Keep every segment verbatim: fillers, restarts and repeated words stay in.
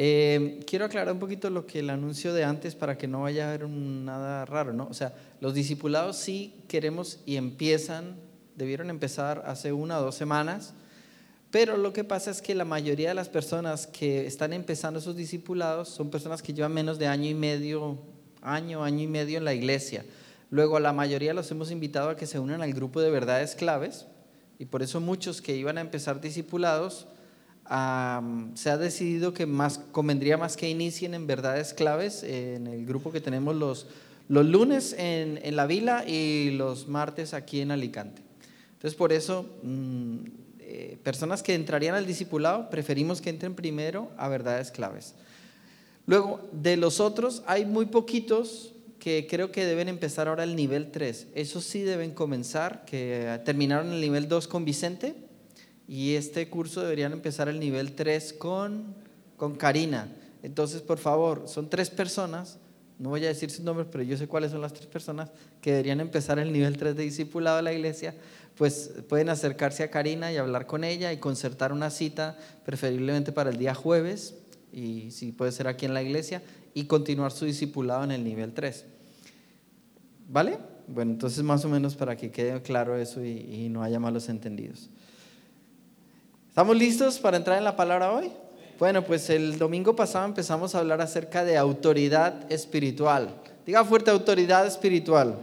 Eh, quiero aclarar un poquito lo que el anuncio de antes para que no vaya a haber un, nada raro, ¿no? O sea, los discipulados sí queremos y empiezan, debieron empezar hace una o dos semanas, pero lo que pasa es que la mayoría de las personas que están empezando esos discipulados son personas que llevan menos de año y medio, año, año y medio en la iglesia. Luego a la mayoría los hemos invitado a que se unan al grupo de verdades claves y por eso muchos que iban a empezar discipulados, Um, se ha decidido que más convendría más que inicien en verdades claves eh, en el grupo que tenemos los, los lunes en, en La Vila y los martes aquí en Alicante. Entonces por eso mmm, eh, personas que entrarían al discipulado preferimos que entren primero a verdades claves. Luego de los otros hay muy poquitos que creo que deben empezar ahora el nivel tres. Esos sí deben comenzar, que terminaron el nivel dos con Vicente. Y este curso deberían empezar el nivel tres con, con Karina. Entonces, por favor, son tres personas, no voy a decir sus nombres, pero yo sé cuáles son las tres personas que deberían empezar el nivel tres de discipulado de la iglesia. Pues pueden acercarse a Karina y hablar con ella y concertar una cita, preferiblemente para el día jueves, y si puede ser aquí en la iglesia, y continuar su discipulado en el nivel tres. ¿Vale? Bueno, entonces más o menos para que quede claro eso y, y no haya malos entendidos. ¿Estamos listos para entrar en la palabra hoy? Bueno, pues el domingo pasado empezamos a hablar acerca de autoridad espiritual. Diga fuerte, autoridad espiritual.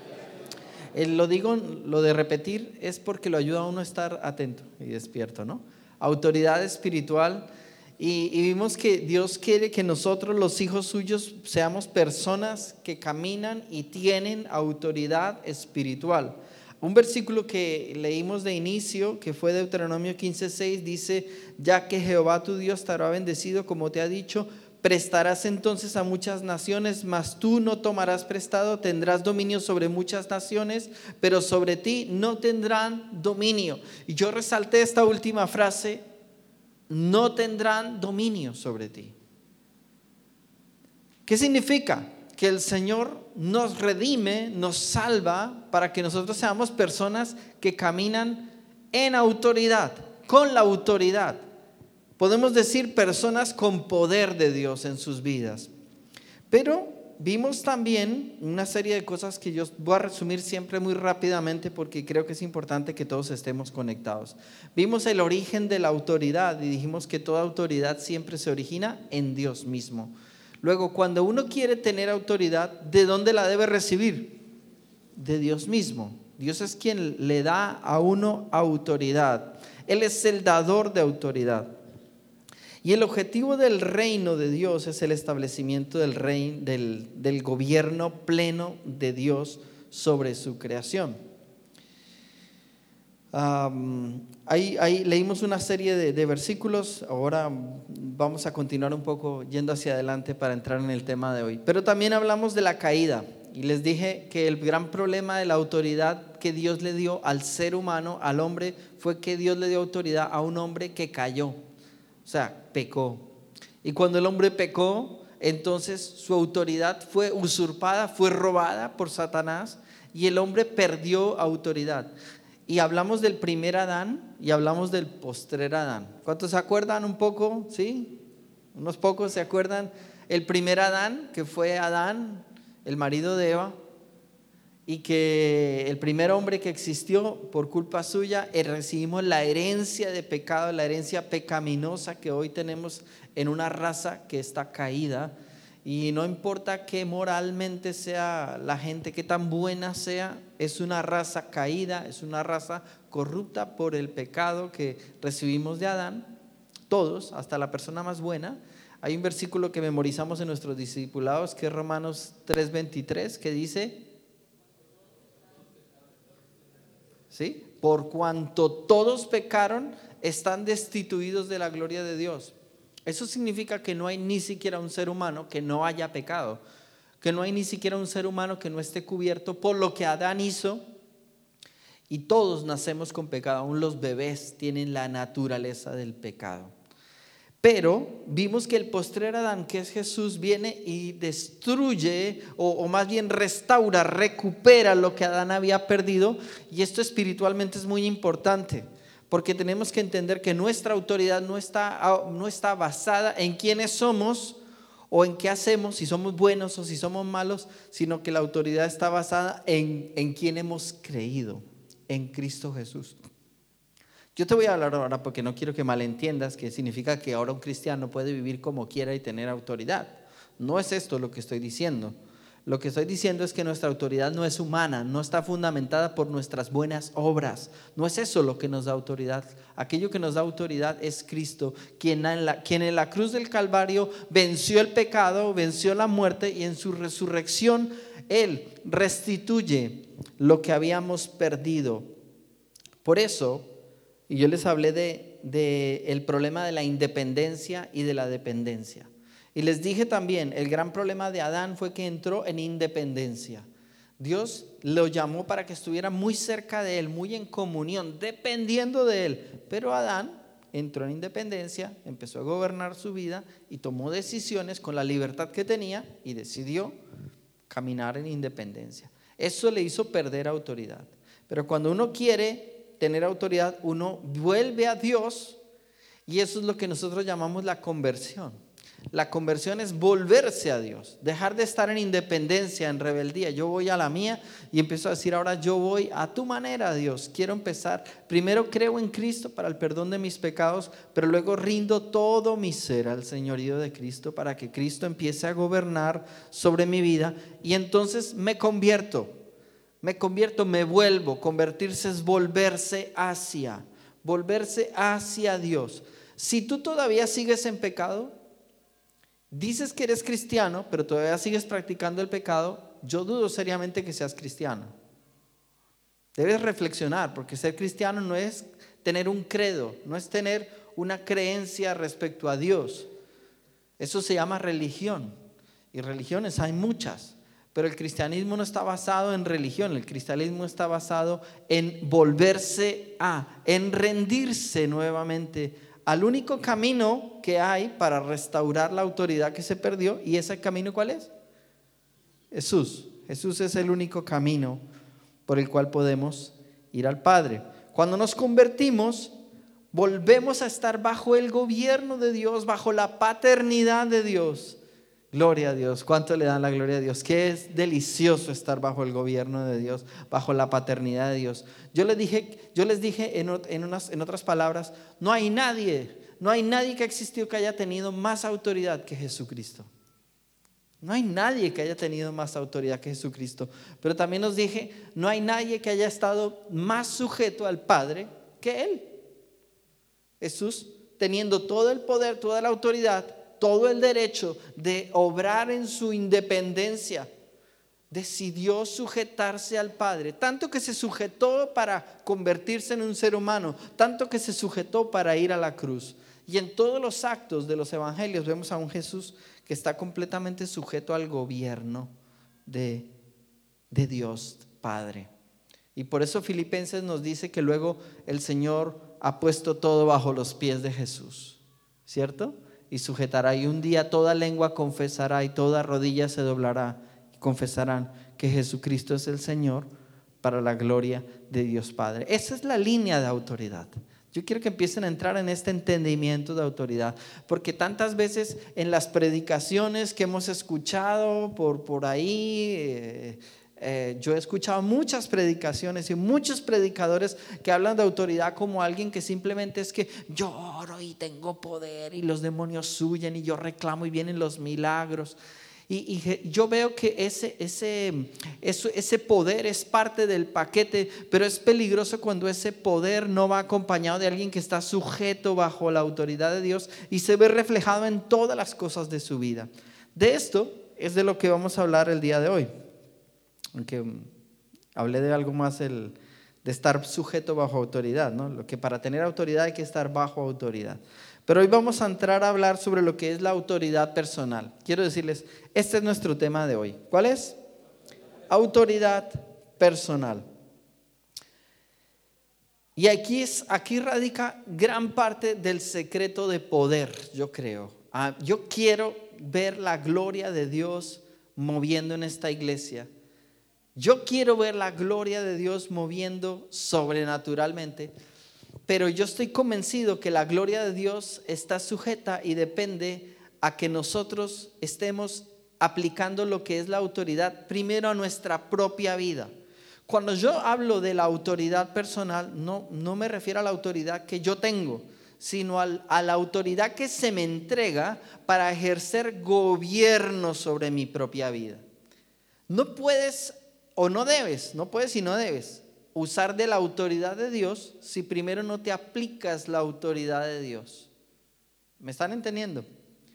Eh, lo digo, lo de repetir es porque lo ayuda a uno a estar atento y despierto, ¿no? Autoridad espiritual. Y, y vimos que Dios quiere que nosotros, los hijos suyos, seamos personas que caminan y tienen autoridad espiritual. Un versículo que leímos de inicio, que fue Deuteronomio quince seis, dice: ya que Jehová tu Dios te habrá bendecido como te ha dicho, prestarás entonces a muchas naciones, mas tú no tomarás prestado, tendrás dominio sobre muchas naciones, pero sobre ti no tendrán dominio. Y yo resalté esta última frase: no tendrán dominio sobre ti. ¿Qué significa? Que el Señor nos redime, nos salva para que nosotros seamos personas que caminan en autoridad, con la autoridad. Podemos decir personas con poder de Dios en sus vidas. Pero vimos también una serie de cosas que yo voy a resumir siempre muy rápidamente porque creo que es importante que todos estemos conectados. Vimos el origen de la autoridad y dijimos que toda autoridad siempre se origina en Dios mismo. Luego, cuando uno quiere tener autoridad, ¿de dónde la debe recibir? De Dios mismo. Dios es quien le da a uno autoridad. Él es el dador de autoridad. Y el objetivo del reino de Dios es el establecimiento del reino, del, del gobierno pleno de Dios sobre su creación. Um, ahí, ahí leímos una serie de, de versículos. Ahora vamos a continuar un poco yendo hacia adelante para entrar en el tema de hoy. Pero también hablamos de la caída y les dije que el gran problema de la autoridad que Dios le dio al ser humano, al hombre, fue que Dios le dio autoridad a un hombre que cayó, o sea, pecó. Y cuando el hombre pecó, entonces su autoridad fue usurpada, fue robada por Satanás y el hombre perdió autoridad. Y hablamos del primer Adán y hablamos del postrer Adán. ¿Cuántos se acuerdan un poco? ¿Sí? Unos pocos se acuerdan. El primer Adán, que fue Adán, el marido de Eva, y que el primer hombre que existió por culpa suya, recibimos la herencia de pecado, la herencia pecaminosa que hoy tenemos en una raza que está caída. Y no importa qué moralmente sea la gente, qué tan buena sea, es una raza caída, es una raza corrupta por el pecado que recibimos de Adán, todos, hasta la persona más buena. Hay un versículo que memorizamos en nuestros discipulados que es Romanos tres veintitrés, que dice, ¿sí? Por cuanto todos pecaron, están destituidos de la gloria de Dios. Eso significa que no hay ni siquiera un ser humano que no haya pecado, que no hay ni siquiera un ser humano que no esté cubierto por lo que Adán hizo, y todos nacemos con pecado, aún los bebés tienen la naturaleza del pecado. Pero vimos que el postrer Adán, que es Jesús, viene y destruye o, o más bien restaura, recupera lo que Adán había perdido, y esto espiritualmente es muy importante. porque tenemos que entender que nuestra autoridad no está, no está basada en quiénes somos o en qué hacemos, si somos buenos o si somos malos, sino que la autoridad está basada en, en quién hemos creído, en Cristo Jesús. Yo te voy a hablar ahora porque no quiero que malentiendas que significa que ahora un cristiano puede vivir como quiera y tener autoridad. No es esto lo que estoy diciendo. Lo que estoy diciendo es que nuestra autoridad no es humana, no está fundamentada por nuestras buenas obras. No es eso lo que nos da autoridad. Aquello que nos da autoridad es Cristo, quien en la, quien en la cruz del Calvario venció el pecado, venció la muerte, y en su resurrección Él restituye lo que habíamos perdido. Por eso, y yo les hablé de, de el problema de la independencia y de la dependencia. Y les dije también, el gran problema de Adán fue que entró en independencia. Dios lo llamó para que estuviera muy cerca de él, muy en comunión, dependiendo de él. Pero Adán entró en independencia, empezó a gobernar su vida y tomó decisiones con la libertad que tenía y decidió caminar en independencia. Eso le hizo perder autoridad. Pero cuando uno quiere tener autoridad, uno vuelve a Dios, y eso es lo que nosotros llamamos la conversión. La conversión es volverse a Dios, dejar de estar en independencia, en rebeldía. Yo voy a la mía y empiezo a decir, ahora yo voy a tu manera, Dios. Quiero empezar, primero creo en Cristo para el perdón de mis pecados, pero luego rindo todo mi ser al señorío de Cristo para que Cristo empiece a gobernar sobre mi vida, y entonces me convierto, me convierto, me vuelvo. Convertirse es volverse hacia, volverse hacia Dios. Si tú todavía sigues en pecado, dices que eres cristiano, pero todavía sigues practicando el pecado, yo dudo seriamente que seas cristiano. Debes reflexionar, porque ser cristiano no es tener un credo, no es tener una creencia respecto a Dios. Eso se llama religión, y religiones hay muchas, pero el cristianismo no está basado en religión. El cristianismo está basado en volverse a, en rendirse nuevamente al único camino que hay para restaurar la autoridad que se perdió. ¿Y ese camino cuál es? Jesús. Jesús es el único camino por el cual podemos ir al Padre. Cuando nos convertimos, volvemos a estar bajo el gobierno de Dios, bajo la paternidad de Dios. Gloria a Dios. ¿Cuánto le dan la gloria a Dios? Que es delicioso estar bajo el gobierno de Dios, bajo la paternidad de Dios. Yo les dije, yo les dije en, en, unas, en otras palabras, no hay nadie, no hay nadie que ha existido que haya tenido más autoridad que Jesucristo. No hay nadie que haya tenido más autoridad que Jesucristo. Pero también nos dije, no hay nadie que haya estado más sujeto al Padre que Él. Jesús, teniendo todo el poder, toda la autoridad, todo el derecho de obrar en su independencia, decidió sujetarse al Padre, tanto que se sujetó para convertirse en un ser humano, tanto que se sujetó para ir a la cruz. Y en todos los actos de los evangelios vemos a un Jesús que está completamente sujeto al gobierno de, de Dios Padre. Y por eso Filipenses nos dice que luego el Señor ha puesto todo bajo los pies de Jesús, ¿cierto? Y sujetará, y un día toda lengua confesará y toda rodilla se doblará y confesarán que Jesucristo es el Señor, para la gloria de Dios Padre. Esa es la línea de autoridad. Yo quiero que empiecen a entrar en este entendimiento de autoridad, porque tantas veces en las predicaciones que hemos escuchado por, por ahí, eh, Eh, yo he escuchado muchas predicaciones y muchos predicadores que hablan de autoridad como alguien que simplemente es que yo oro y tengo poder y los demonios huyen y yo reclamo y vienen los milagros. Y, y yo veo que ese, ese, ese, ese poder es parte del paquete, pero es peligroso cuando ese poder no va acompañado de alguien que está sujeto bajo la autoridad de Dios y se ve reflejado en todas las cosas de su vida. De esto es de lo que vamos a hablar el día de hoy. Aunque hablé de algo más, el, de estar sujeto bajo autoridad, ¿no? Lo que para tener autoridad hay que estar bajo autoridad. Pero hoy vamos a entrar a hablar sobre lo que es la autoridad personal. Quiero decirles, este es nuestro tema de hoy. ¿Cuál es? Autoridad personal. Y aquí, es, aquí radica gran parte del secreto de poder, yo creo. Ah, yo quiero ver la gloria de Dios moviendo en esta iglesia. Yo quiero ver la gloria de Dios moviendo sobrenaturalmente. pero yo estoy convencido que la gloria de Dios está sujeta y depende a que nosotros estemos aplicando lo que es la autoridad primero a nuestra propia vida. Cuando yo hablo de la autoridad personal, no, no me refiero a la autoridad que yo tengo, sino al, a la autoridad que se me entrega para ejercer gobierno sobre mi propia vida. No puedes o no debes, no puedes y no debes usar de la autoridad de Dios si primero no te aplicas la autoridad de Dios. ¿Me están entendiendo?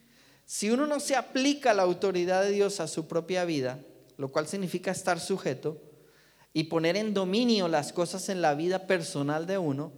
Si uno no se aplica la autoridad de Dios a su propia vida, lo cual significa estar sujeto y poner en dominio las cosas en la vida personal de uno,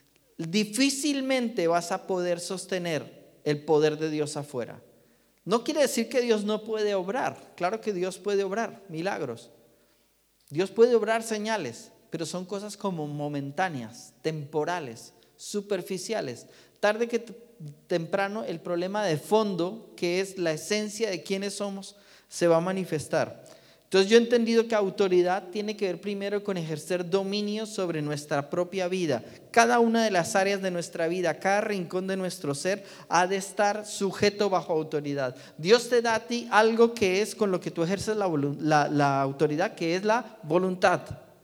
difícilmente vas a poder sostener el poder de Dios afuera. No quiere decir que Dios no puede obrar. Claro que Dios puede obrar milagros. Dios puede obrar señales, pero son cosas como momentáneas, temporales, superficiales. Tarde que temprano el problema de fondo, que es la esencia de quiénes somos, se va a manifestar. Entonces yo he entendido que autoridad tiene que ver primero con ejercer dominio sobre nuestra propia vida. Cada una de las áreas de nuestra vida, cada rincón de nuestro ser ha de estar sujeto bajo autoridad. Dios te da a ti algo que es con lo que tú ejerces la, la, la autoridad, que es la voluntad.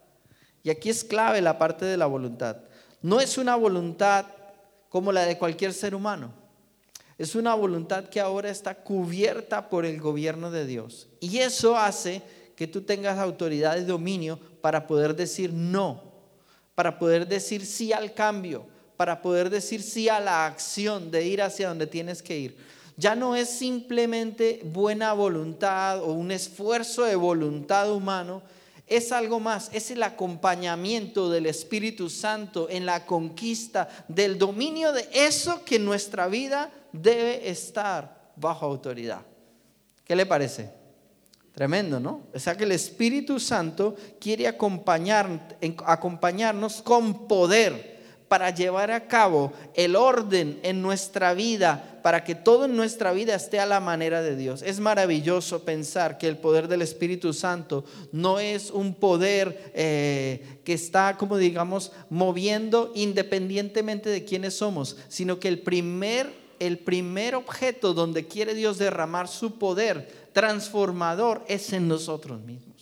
Y aquí es clave la parte de la voluntad. No es una voluntad como la de cualquier ser humano. Es una voluntad que ahora está cubierta por el gobierno de Dios. Y eso hace que tú tengas autoridad y dominio para poder decir no, para poder decir sí al cambio, para poder decir sí a la acción de ir hacia donde tienes que ir. Ya no es simplemente buena voluntad o un esfuerzo de voluntad humano. Es algo más, es el acompañamiento del Espíritu Santo en la conquista del dominio de eso que en nuestra vida debe estar bajo autoridad. ¿Qué le parece? Tremendo, ¿no? O sea que el Espíritu Santo quiere acompañar, acompañarnos con poder para llevar a cabo el orden en nuestra vida, para que todo en nuestra vida esté a la manera de Dios. Es maravilloso pensar que el poder del Espíritu Santo no es un poder eh, que está, como digamos, moviendo independientemente de quiénes somos, sino que el primer, el primer objeto donde quiere Dios derramar su poder transformador es en nosotros mismos.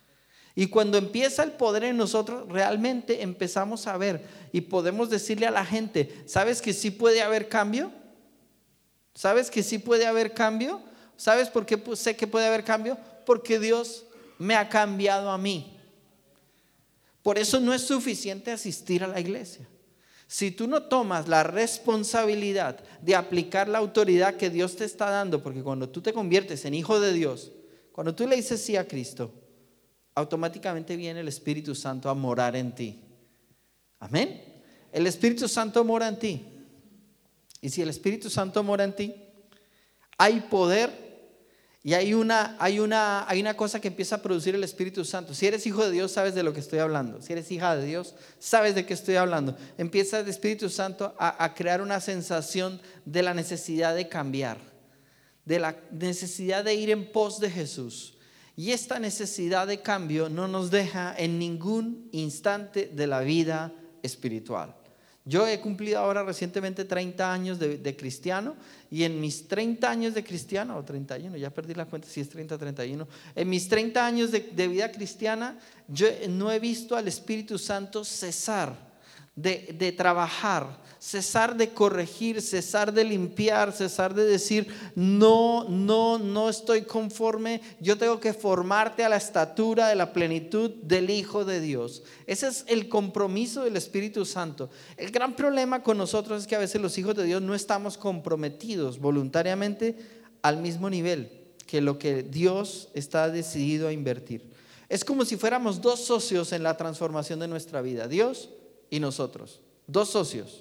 Y cuando empieza el poder en nosotros, realmente empezamos a ver y podemos decirle a la gente, ¿sabes que sí puede haber cambio? ¿Sabes que sí puede haber cambio? ¿Sabes por qué sé que puede haber cambio? Porque Dios me ha cambiado a mí. Por eso no es suficiente asistir a la iglesia. Si tú no tomas la responsabilidad de aplicar la autoridad que Dios te está dando, porque cuando tú te conviertes en hijo de Dios, cuando tú le dices sí a Cristo, automáticamente viene el Espíritu Santo a morar en ti. Amén. El Espíritu Santo mora en ti. Y si el Espíritu Santo mora en ti, hay poder y hay una, hay una, hay una cosa que empieza a producir el Espíritu Santo. Si eres hijo de Dios, sabes de lo que estoy hablando. Si eres hija de Dios, sabes de qué estoy hablando. Empieza el Espíritu Santo a, a crear una sensación de la necesidad de cambiar, de la necesidad de ir en pos de Jesús. Y esta necesidad de cambio no nos deja en ningún instante de la vida espiritual. Yo he cumplido ahora recientemente treinta años de, de cristiano, y en mis treinta años de cristiano, o treinta y uno, ya perdí la cuenta si es treinta o treinta y uno, en mis treinta años de, de vida cristiana, yo no he visto al Espíritu Santo cesar de, de trabajar, cesar de corregir, cesar de limpiar, cesar de decir no, no, no estoy conforme, yo tengo que formarte a la estatura de la plenitud del Hijo de Dios. Ese es el compromiso del Espíritu Santo. El gran problema con nosotros es que a veces los hijos de Dios no estamos comprometidos voluntariamente al mismo nivel que lo que Dios está decidido a invertir. Es como si fuéramos dos socios en la transformación de nuestra vida, Dios y nosotros, dos socios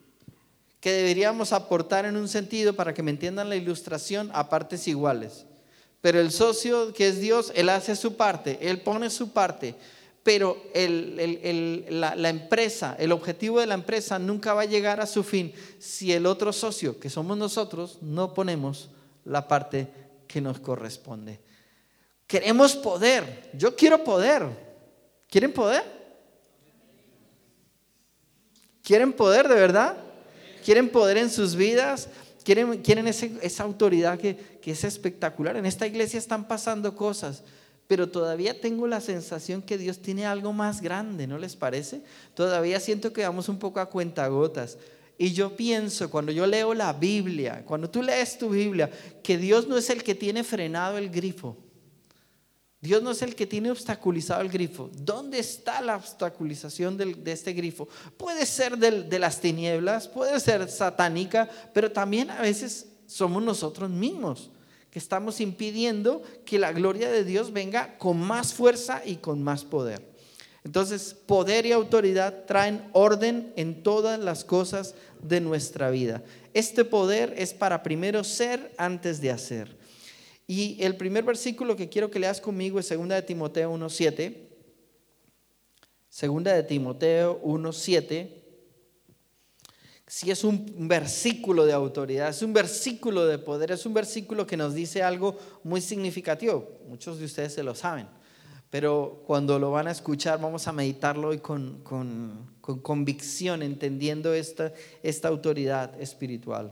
que deberíamos aportar en un sentido, para que me entiendan la ilustración, a partes iguales. Pero el socio que es Dios, Él hace su parte, Él pone su parte, pero el, el, el, la, la empresa, el objetivo de la empresa nunca va a llegar a su fin si el otro socio, que somos nosotros, no ponemos la parte que nos corresponde. Queremos poder, yo quiero poder. ¿Quieren poder? ¿Quieren poder de verdad? ¿Quieren poder en sus vidas? ¿Quieren, quieren ese, esa autoridad que, que es espectacular? En esta iglesia están pasando cosas, pero todavía tengo la sensación que Dios tiene algo más grande, ¿no les parece? Todavía siento que vamos un poco a cuentagotas. Y yo pienso, cuando yo leo la Biblia, cuando tú lees tu Biblia, que Dios no es el que tiene frenado el grifo. Dios no es el que tiene obstaculizado el grifo. ¿Dónde está la obstaculización del, de este grifo? Puede ser del, de las tinieblas, puede ser satánica, pero también a veces somos nosotros mismos que estamos impidiendo que la gloria de Dios venga con más fuerza y con más poder. Entonces, poder y autoridad traen orden en todas las cosas de nuestra vida. Este poder es para primero ser antes de hacer. Y el primer versículo que quiero que leas conmigo es segunda de Timoteo uno siete. segunda de Timoteo uno siete. Sí, es un versículo de autoridad, es un versículo de poder, es un versículo que nos dice algo muy significativo. Muchos de ustedes se lo saben, pero cuando lo van a escuchar vamos a meditarlo hoy con, con, con convicción, entendiendo esta, esta autoridad espiritual.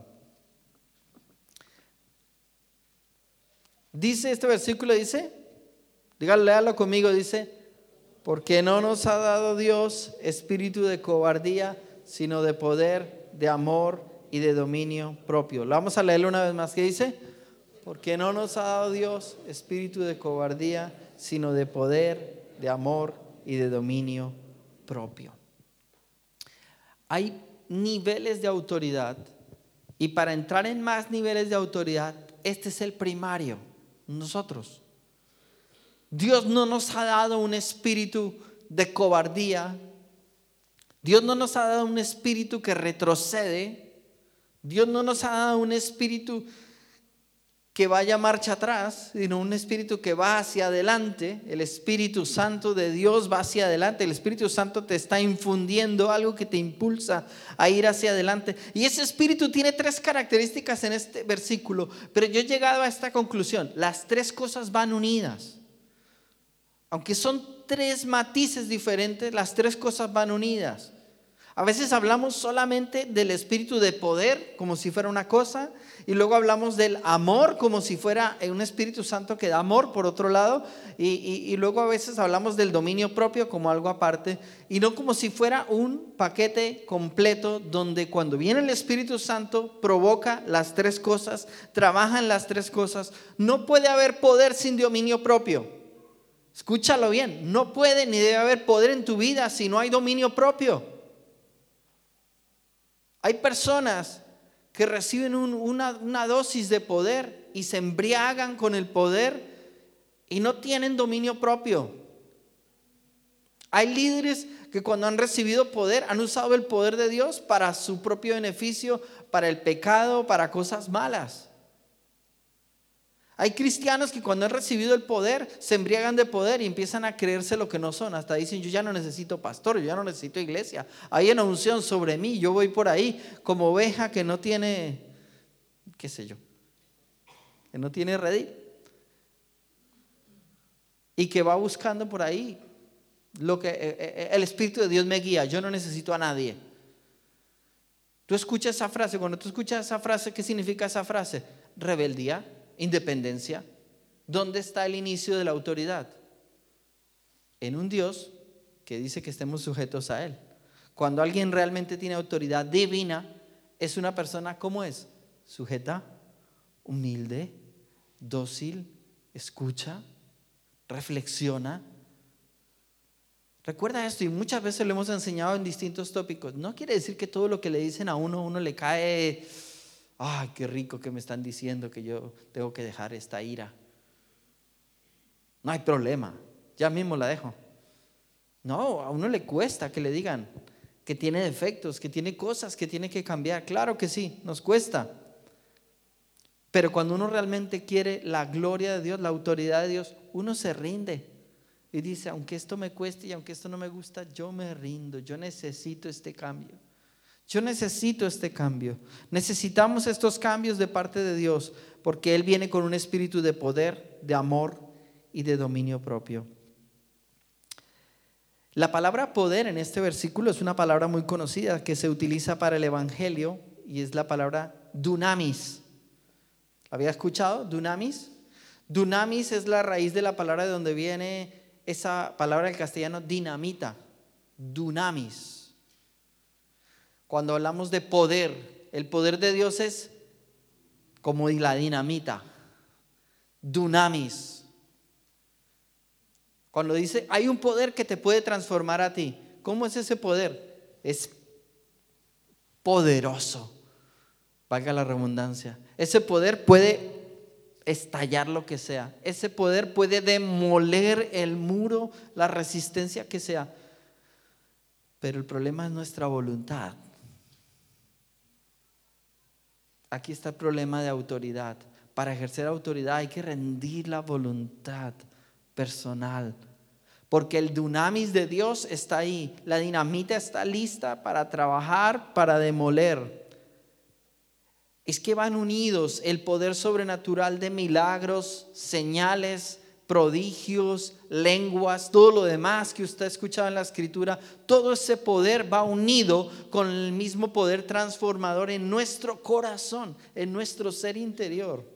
Dice este versículo, dice, dígalo, léalo conmigo, dice, porque no nos ha dado Dios espíritu de cobardía, sino de poder, de amor y de dominio propio. Lo vamos a leerlo una vez más. ¿Qué dice? Porque no nos ha dado Dios espíritu de cobardía, sino de poder, de amor y de dominio propio. Hay niveles de autoridad, y para entrar en más niveles de autoridad, este es el primario. Nosotros. Dios no nos ha dado un espíritu de cobardía. Dios no nos ha dado un espíritu que retrocede. Dios no nos ha dado un espíritu que vaya marcha atrás, sino un espíritu que va hacia adelante. El Espíritu Santo de Dios va hacia adelante. El Espíritu Santo te está infundiendo algo que te impulsa a ir hacia adelante. Y ese espíritu tiene tres características en este versículo, pero yo he llegado a esta conclusión: las tres cosas van unidas. Aunque son tres matices diferentes, las tres cosas van unidas. A veces hablamos solamente del espíritu de poder como si fuera una cosa, y luego hablamos del amor como si fuera un Espíritu Santo que da amor por otro lado, y, y, y luego a veces hablamos del dominio propio como algo aparte, y no como si fuera un paquete completo donde cuando viene el Espíritu Santo provoca las tres cosas, trabaja en las tres cosas. No puede haber poder sin dominio propio. Escúchalo bien, no puede ni debe haber poder en tu vida si no hay dominio propio. Hay personas que reciben un, una, una dosis de poder y se embriagan con el poder y no tienen dominio propio. Hay líderes que cuando han recibido poder han usado el poder de Dios para su propio beneficio, para el pecado, para cosas malas. Hay cristianos que cuando han recibido el poder se embriagan de poder y empiezan a creerse lo que no son. Hasta dicen: yo ya no necesito pastor, yo ya no necesito iglesia. Hay una unción sobre mí, yo voy por ahí como oveja que no tiene, qué sé yo, que no tiene redil. Y que va buscando por ahí lo que eh, el Espíritu de Dios me guía, yo no necesito a nadie. Tú escuchas esa frase, cuando tú escuchas esa frase, ¿qué significa esa frase? Rebeldía. Independencia. ¿Dónde está el inicio de la autoridad? En un Dios que dice que estemos sujetos a Él. Cuando alguien realmente tiene autoridad divina, es una persona, ¿cómo es? Sujeta, humilde, dócil, escucha, reflexiona. Recuerda esto, y muchas veces lo hemos enseñado en distintos tópicos. No quiere decir que todo lo que le dicen a uno, uno le cae: ay, qué rico que me están diciendo que yo tengo que dejar esta ira. No hay problema, ya mismo la dejo. No, a uno le cuesta que le digan que tiene defectos, que tiene cosas que tiene que cambiar. Claro que sí, nos cuesta. Pero cuando uno realmente quiere la gloria de Dios, la autoridad de Dios, uno se rinde y dice: aunque esto me cueste y aunque esto no me gusta, yo me rindo, yo necesito este cambio. Yo necesito este cambio. Necesitamos estos cambios de parte de Dios, porque Él viene con un espíritu de poder, de amor y de dominio propio. La palabra poder en este versículo es una palabra muy conocida que se utiliza para el evangelio y es la palabra dunamis. ¿Había escuchado? Dunamis. Dunamis es la raíz de la palabra de donde viene esa palabra del castellano dinamita. Dunamis. Cuando hablamos de poder, el poder de Dios es como la dinamita. Dunamis. Cuando dice, hay un poder que te puede transformar a ti. ¿Cómo es ese poder? Es poderoso, valga la redundancia. Ese poder puede estallar lo que sea. Ese poder puede demoler el muro, la resistencia que sea. Pero el problema es nuestra voluntad. Aquí está el problema de autoridad. Para ejercer autoridad hay que rendir la voluntad personal, porque el dunamis de Dios está ahí. La dinamita está lista para trabajar, para demoler. Es que van unidos el poder sobrenatural de milagros, señales, prodigios, lenguas, todo lo demás que usted ha escuchado en la escritura. Todo ese poder va unido con el mismo poder transformador en nuestro corazón, en nuestro ser interior.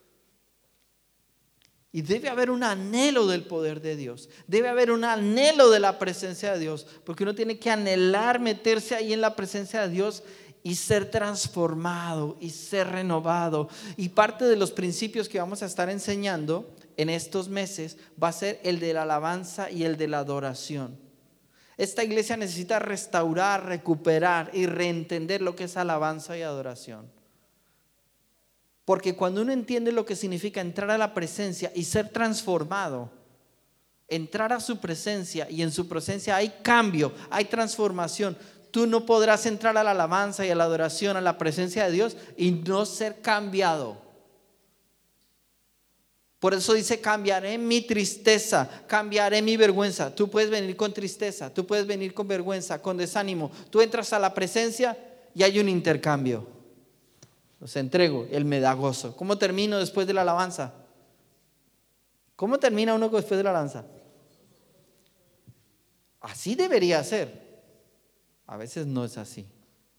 Y debe haber un anhelo del poder de Dios. Debe haber un anhelo de la presencia de Dios. Porque uno tiene que anhelar meterse ahí en la presencia de Dios y ser transformado y ser renovado. Y parte de los principios que vamos a estar enseñando en estos meses va a ser el de la alabanza y el de la adoración. Esta iglesia necesita restaurar, recuperar y reentender lo que es alabanza y adoración. Porque cuando uno entiende lo que significa entrar a la presencia y ser transformado, entrar a su presencia y en su presencia hay cambio, hay transformación. Tú no podrás entrar a la alabanza y a la adoración, a la presencia de Dios y no ser cambiado. Por eso dice, cambiaré mi tristeza, cambiaré mi vergüenza. Tú puedes venir con tristeza, tú puedes venir con vergüenza, con desánimo. Tú entras a la presencia y hay un intercambio. Los entrego, Él me da gozo. ¿Cómo termino después de la alabanza? ¿Cómo termina uno después de la alabanza? Así debería ser. A veces no es así.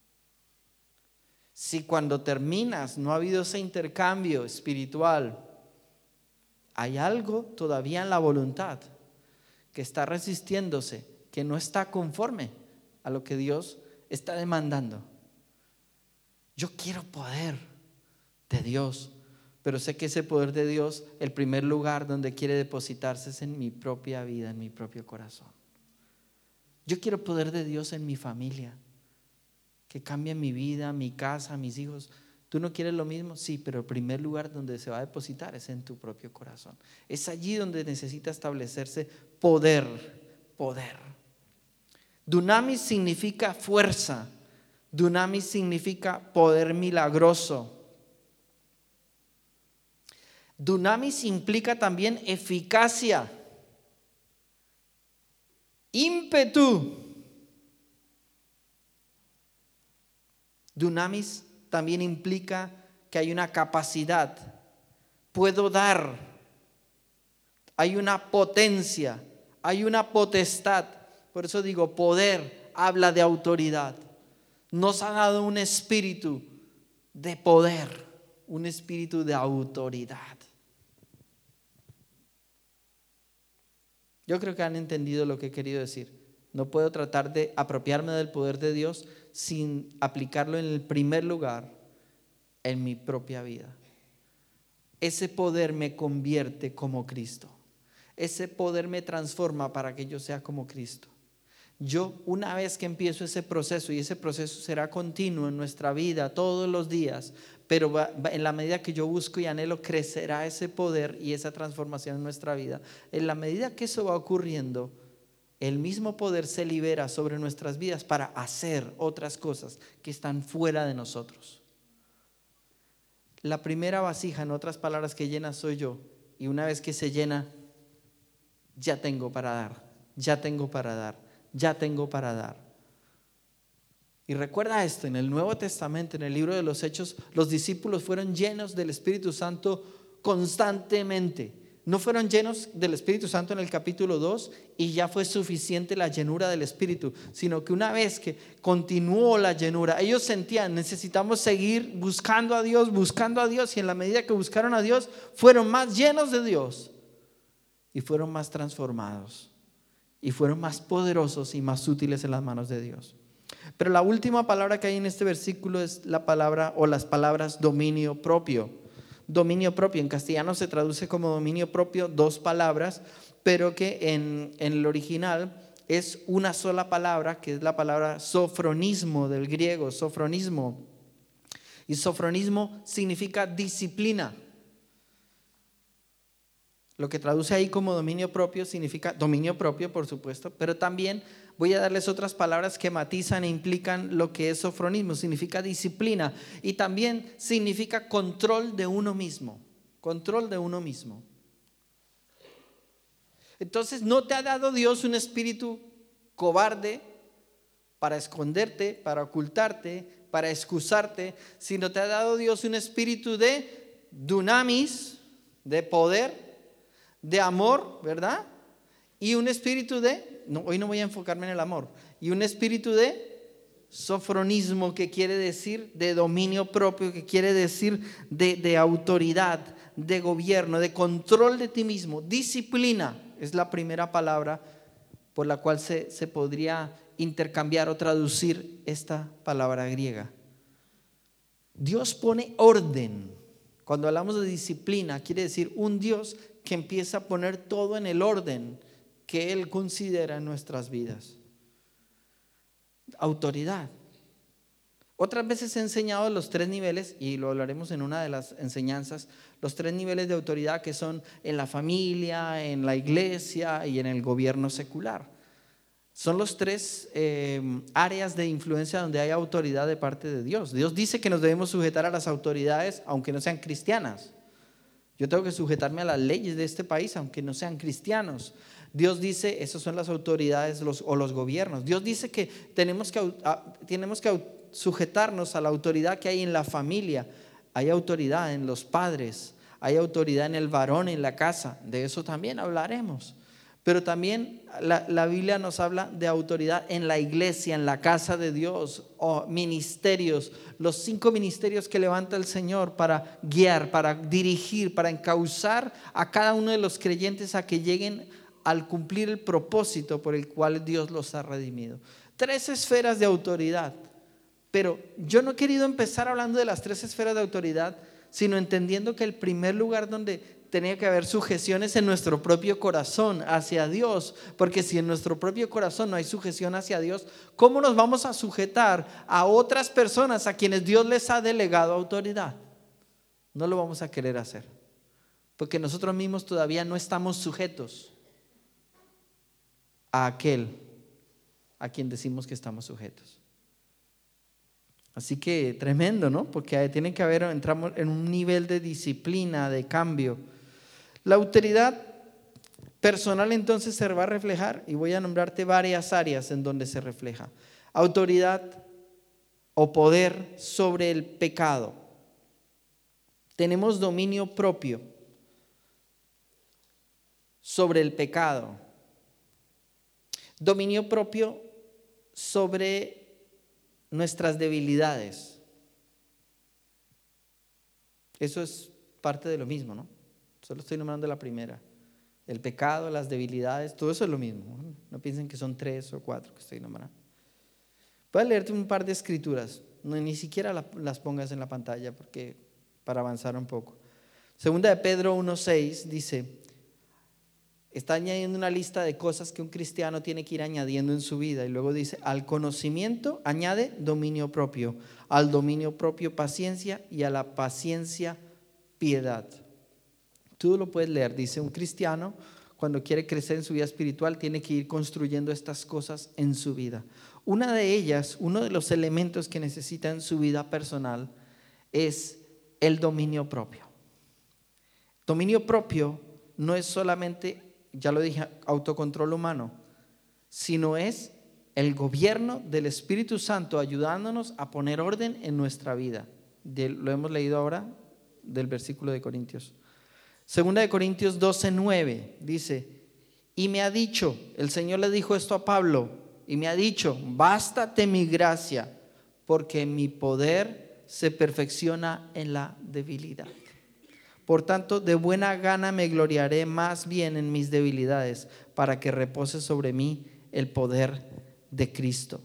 Si cuando terminas no ha habido ese intercambio espiritual, hay algo todavía en la voluntad que está resistiéndose, que no está conforme a lo que Dios está demandando. Yo quiero poder de Dios, pero sé que ese poder de Dios, el primer lugar donde quiere depositarse es en mi propia vida, en mi propio corazón. Yo quiero poder de Dios en mi familia, que cambie mi vida, mi casa, mis hijos. ¿Tú no quieres lo mismo? Sí, pero el primer lugar donde se va a depositar es en tu propio corazón. Es allí donde necesita establecerse poder, poder. Dunamis significa fuerza. Dunamis significa poder milagroso. Dunamis implica también eficacia, ímpetu. Dunamis también implica que hay una capacidad, puedo dar, hay una potencia, hay una potestad. Por eso digo, poder habla de autoridad. Nos ha dado un espíritu de poder, un espíritu de autoridad. Yo creo que han entendido lo que he querido decir. No puedo tratar de apropiarme del poder de Dios sin aplicarlo en el primer lugar en mi propia vida. Ese poder me convierte como Cristo. Ese poder me transforma para que yo sea como Cristo. Yo, una vez que empiezo ese proceso, y ese proceso será continuo en nuestra vida todos los días, pero va, va, en la medida que yo busco y anhelo, crecerá ese poder y esa transformación en nuestra vida. En la medida que eso va ocurriendo, el mismo poder se libera sobre nuestras vidas para hacer otras cosas que están fuera de nosotros. La primera vasija, en otras palabras, que llena soy yo, y una vez que se llena, ya tengo para dar, ya tengo para dar. Ya tengo para dar. Y recuerda esto, en el Nuevo Testamento, en el libro de los Hechos, los discípulos fueron llenos del Espíritu Santo constantemente. no fueron llenos del Espíritu Santo en el capítulo dos y ya fue suficiente la llenura del Espíritu, sino que una vez que continuó la llenura, ellos sentían, necesitamos seguir buscando a Dios, buscando a Dios, y en la medida que buscaron a Dios, fueron más llenos de Dios y fueron más transformados y fueron más poderosos y más útiles en las manos de Dios. Pero la última palabra que hay en este versículo es la palabra o las palabras dominio propio. Dominio propio, en castellano se traduce como dominio propio, dos palabras, pero que en, en el original es una sola palabra, que es la palabra sofronismo del griego, sofronismo. Y sofronismo significa disciplina. Lo que traduce ahí como dominio propio significa dominio propio, por supuesto, pero también voy a darles otras palabras que matizan e implican lo que es sofronismo. Significa disciplina y también significa control de uno mismo. Control de uno mismo. Entonces, no te ha dado Dios un espíritu cobarde para esconderte, para ocultarte, para excusarte, sino te ha dado Dios un espíritu de dunamis, de poder, de amor, ¿verdad? Y un espíritu de, no, hoy no voy a enfocarme en el amor, y un espíritu de sofronismo, que quiere decir de dominio propio, que quiere decir de, de autoridad, de gobierno, de control de ti mismo. Disciplina es la primera palabra por la cual se, se podría intercambiar o traducir esta palabra griega. Dios pone orden. Cuando hablamos de disciplina, quiere decir un Dios que empieza a poner todo en el orden que Él considera en nuestras vidas. Autoridad. Otras veces he enseñado los tres niveles, y lo hablaremos en una de las enseñanzas, los tres niveles de autoridad que son en la familia, en la iglesia y en el gobierno secular. Son los tres eh, áreas de influencia donde hay autoridad de parte de Dios. Dios dice que nos debemos sujetar a las autoridades aunque no sean cristianas. Yo tengo que sujetarme a las leyes de este país aunque no sean cristianos. Dios dice, esas son las autoridades los, o los gobiernos. Dios dice que tenemos que, a, tenemos que sujetarnos a la autoridad que hay en la familia. Hay autoridad en los padres, hay autoridad en el varón en la casa. De eso también hablaremos. Pero también la, la Biblia nos habla de autoridad en la iglesia, en la casa de Dios, o ministerios, los cinco ministerios que levanta el Señor para guiar, para dirigir, para encauzar a cada uno de los creyentes a que lleguen al cumplir el propósito por el cual Dios los ha redimido. Tres esferas de autoridad, pero yo no he querido empezar hablando de las tres esferas de autoridad, sino entendiendo que el primer lugar donde tenía que haber sujeciones en nuestro propio corazón hacia Dios, porque si en nuestro propio corazón no hay sujeción hacia Dios, ¿cómo nos vamos a sujetar a otras personas a quienes Dios les ha delegado autoridad? No lo vamos a querer hacer, porque nosotros mismos todavía no estamos sujetos a aquel a quien decimos que estamos sujetos. Así que tremendo, ¿no? Porque tiene que haber, entramos en un nivel de disciplina, de cambio. La autoridad personal entonces se va a reflejar, y voy a nombrarte varias áreas en donde se refleja. Autoridad o poder sobre el pecado. Tenemos dominio propio sobre el pecado. Dominio propio sobre nuestras debilidades. Eso es parte de lo mismo, ¿no? Solo estoy nombrando la primera. El pecado, las debilidades, todo eso es lo mismo. No piensen que son tres o cuatro que estoy nombrando. Voy a leerte un par de escrituras. No, ni siquiera las pongas en la pantalla porque para avanzar un poco. Segunda de Pedro uno seis dice, está añadiendo una lista de cosas que un cristiano tiene que ir añadiendo en su vida, y luego dice, al conocimiento añade dominio propio, al dominio propio paciencia, y a la paciencia piedad. Tú lo puedes leer. Dice, un cristiano cuando quiere crecer en su vida espiritual tiene que ir construyendo estas cosas en su vida. Una de ellas, uno de los elementos que necesita en su vida personal es el dominio propio. Dominio propio no es solamente, ya lo dije, autocontrol humano, sino es el gobierno del Espíritu Santo ayudándonos a poner orden en nuestra vida. De, lo hemos leído ahora del versículo de Corintios. Segunda de Corintios doce nueve dice: y me ha dicho, el Señor le dijo esto a Pablo, y me ha dicho: bástate mi gracia, porque mi poder se perfecciona en la debilidad. Por tanto, de buena gana me gloriaré más bien en mis debilidades, para que repose sobre mí el poder de Cristo.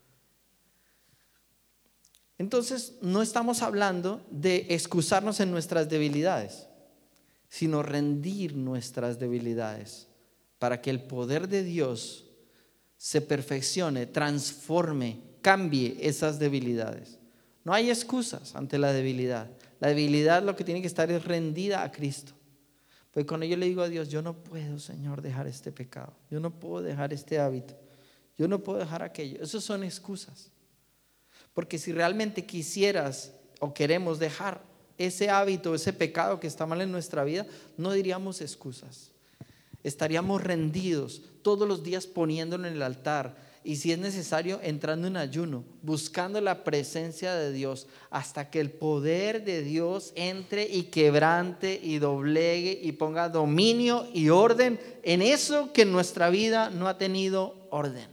Entonces, no estamos hablando de excusarnos en nuestras debilidades, sino rendir nuestras debilidades para que el poder de Dios se perfeccione, transforme, cambie esas debilidades. No hay excusas ante la debilidad. La debilidad lo que tiene que estar es rendida a Cristo. Pues cuando yo le digo a Dios: yo no puedo, Señor, dejar este pecado, yo no puedo dejar este hábito, yo no puedo dejar aquello. Esas son excusas. Porque si realmente quisieras o queremos dejar ese hábito, ese pecado que está mal en nuestra vida, no diríamos excusas. Estaríamos rendidos todos los días poniéndolo en el altar, y si es necesario entrando en ayuno, buscando la presencia de Dios hasta que el poder de Dios entre y quebrante y doblegue y ponga dominio y orden en eso que en nuestra vida no ha tenido orden.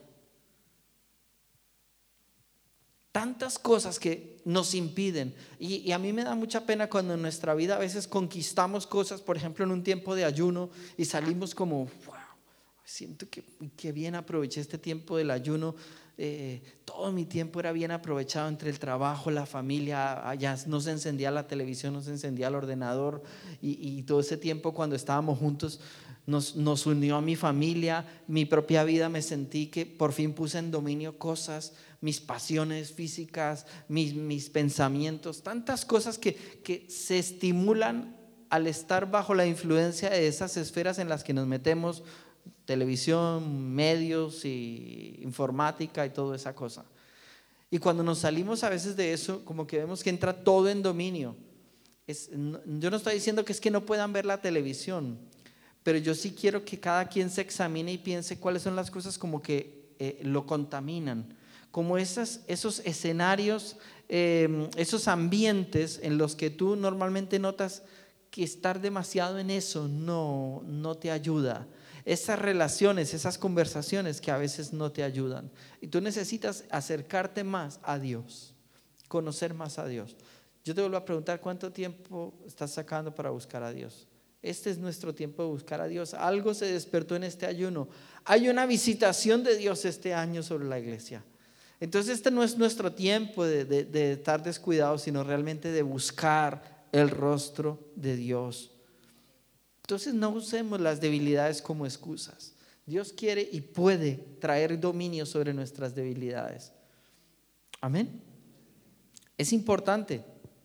Tantas cosas que nos impiden, y, y a mí me da mucha pena cuando en nuestra vida a veces conquistamos cosas, por ejemplo en un tiempo de ayuno, y salimos como: wow, siento que, que bien aproveché este tiempo del ayuno, eh, todo mi tiempo era bien aprovechado entre el trabajo, la familia, allá no se encendía la televisión, no se encendía el ordenador, y, y todo ese tiempo cuando estábamos juntos Nos, nos unió a mi familia, mi propia vida. Me sentí que por fin puse en dominio cosas, mis pasiones físicas, mis, mis pensamientos, tantas cosas que, que se estimulan al estar bajo la influencia de esas esferas en las que nos metemos: televisión, medios y informática y toda esa cosa. Y cuando nos salimos a veces de eso, como que vemos que entra todo en dominio. Es, no, yo no estoy diciendo que es que no puedan ver la televisión, pero yo sí quiero que cada quien se examine y piense cuáles son las cosas como que eh, lo contaminan, como esas, esos escenarios, eh, esos ambientes en los que tú normalmente notas que estar demasiado en eso no, no te ayuda. Esas relaciones, esas conversaciones que a veces no te ayudan. Y tú necesitas acercarte más a Dios, conocer más a Dios. Yo te vuelvo a preguntar: ¿cuánto tiempo estás sacando para buscar a Dios? Este es nuestro tiempo de buscar a Dios. Algo se despertó en este ayuno. Hay una visitación de Dios este año sobre la iglesia. Entonces este no es nuestro tiempo de, de, de estar descuidados, sino realmente de buscar el rostro de Dios. Entonces no usemos las debilidades como excusas. Dios quiere y puede traer dominio sobre nuestras debilidades. Amén. Es importante.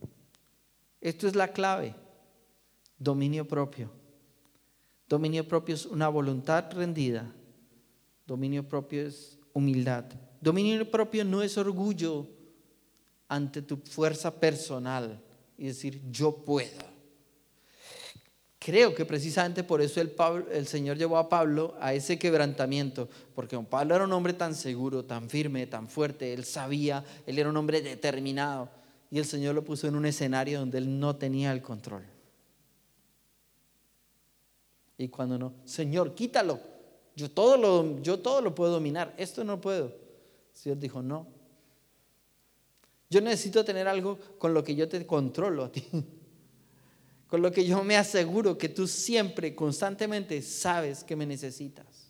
Esto es la clave. Dominio propio. Dominio propio es una voluntad rendida. Dominio propio es humildad. Dominio propio no es orgullo ante tu fuerza personal y decir: yo puedo. Creo que precisamente por eso el, Pablo, el Señor llevó a Pablo a ese quebrantamiento, porque Pablo era un hombre tan seguro, tan firme, tan fuerte. Él sabía, él era un hombre determinado, y el Señor lo puso en un escenario donde él no tenía el control. Y cuando no: Señor, quítalo, yo todo lo, yo todo lo puedo dominar, esto no puedo. El Señor dijo: no, yo necesito tener algo con lo que yo te controlo a ti, con lo que yo me aseguro que tú siempre, constantemente sabes que me necesitas.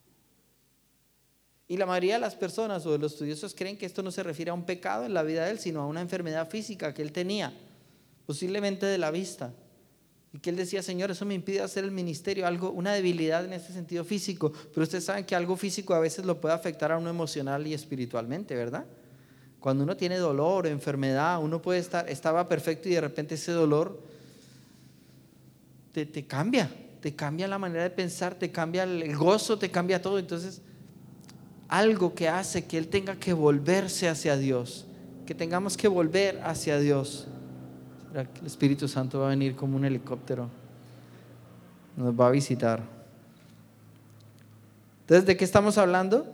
Y la mayoría de las personas o de los estudiosos creen que esto no se refiere a un pecado en la vida de él, sino a una enfermedad física que él tenía, posiblemente de la vista. Y que él decía: Señor, eso me impide hacer el ministerio, algo, una debilidad en ese sentido físico. Pero ustedes saben que algo físico a veces lo puede afectar a uno emocional y espiritualmente, ¿verdad? Cuando uno tiene dolor o enfermedad, uno puede estar, estaba perfecto y de repente ese dolor te, te cambia, te cambia la manera de pensar, te cambia el gozo, te cambia todo. Entonces, algo que hace que él tenga que volverse hacia Dios, que tengamos que volver hacia Dios. ¿Será que el Espíritu Santo va a venir como un helicóptero? Nos va a visitar. Entonces, ¿de qué estamos hablando?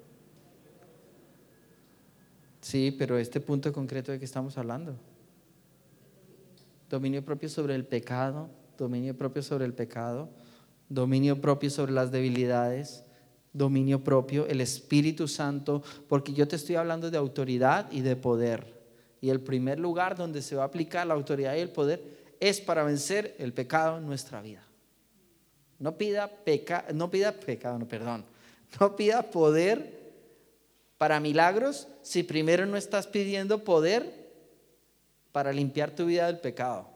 Sí, pero este punto concreto, ¿de qué estamos hablando? Dominio propio sobre el pecado, dominio propio sobre el pecado, dominio propio sobre las debilidades, dominio propio, el Espíritu Santo, porque yo te estoy hablando de autoridad y de poder. Y el primer lugar donde se va a aplicar la autoridad y el poder es para vencer el pecado en nuestra vida. No pida, peca, no pida pecado, no, perdón, no pida poder para milagros si primero no estás pidiendo poder para limpiar tu vida del pecado.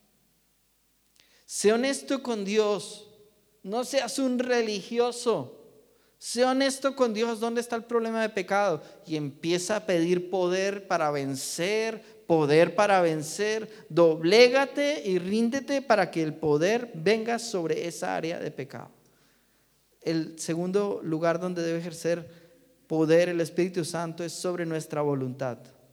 Sé honesto con Dios, no seas un religioso. Sé honesto con Dios, ¿dónde está el problema de pecado? Y empieza a pedir poder para vencer, poder para vencer. Doblégate y ríndete para que el poder venga sobre esa área de pecado. El segundo lugar donde debe ejercer poder el Espíritu Santo es sobre nuestra voluntad.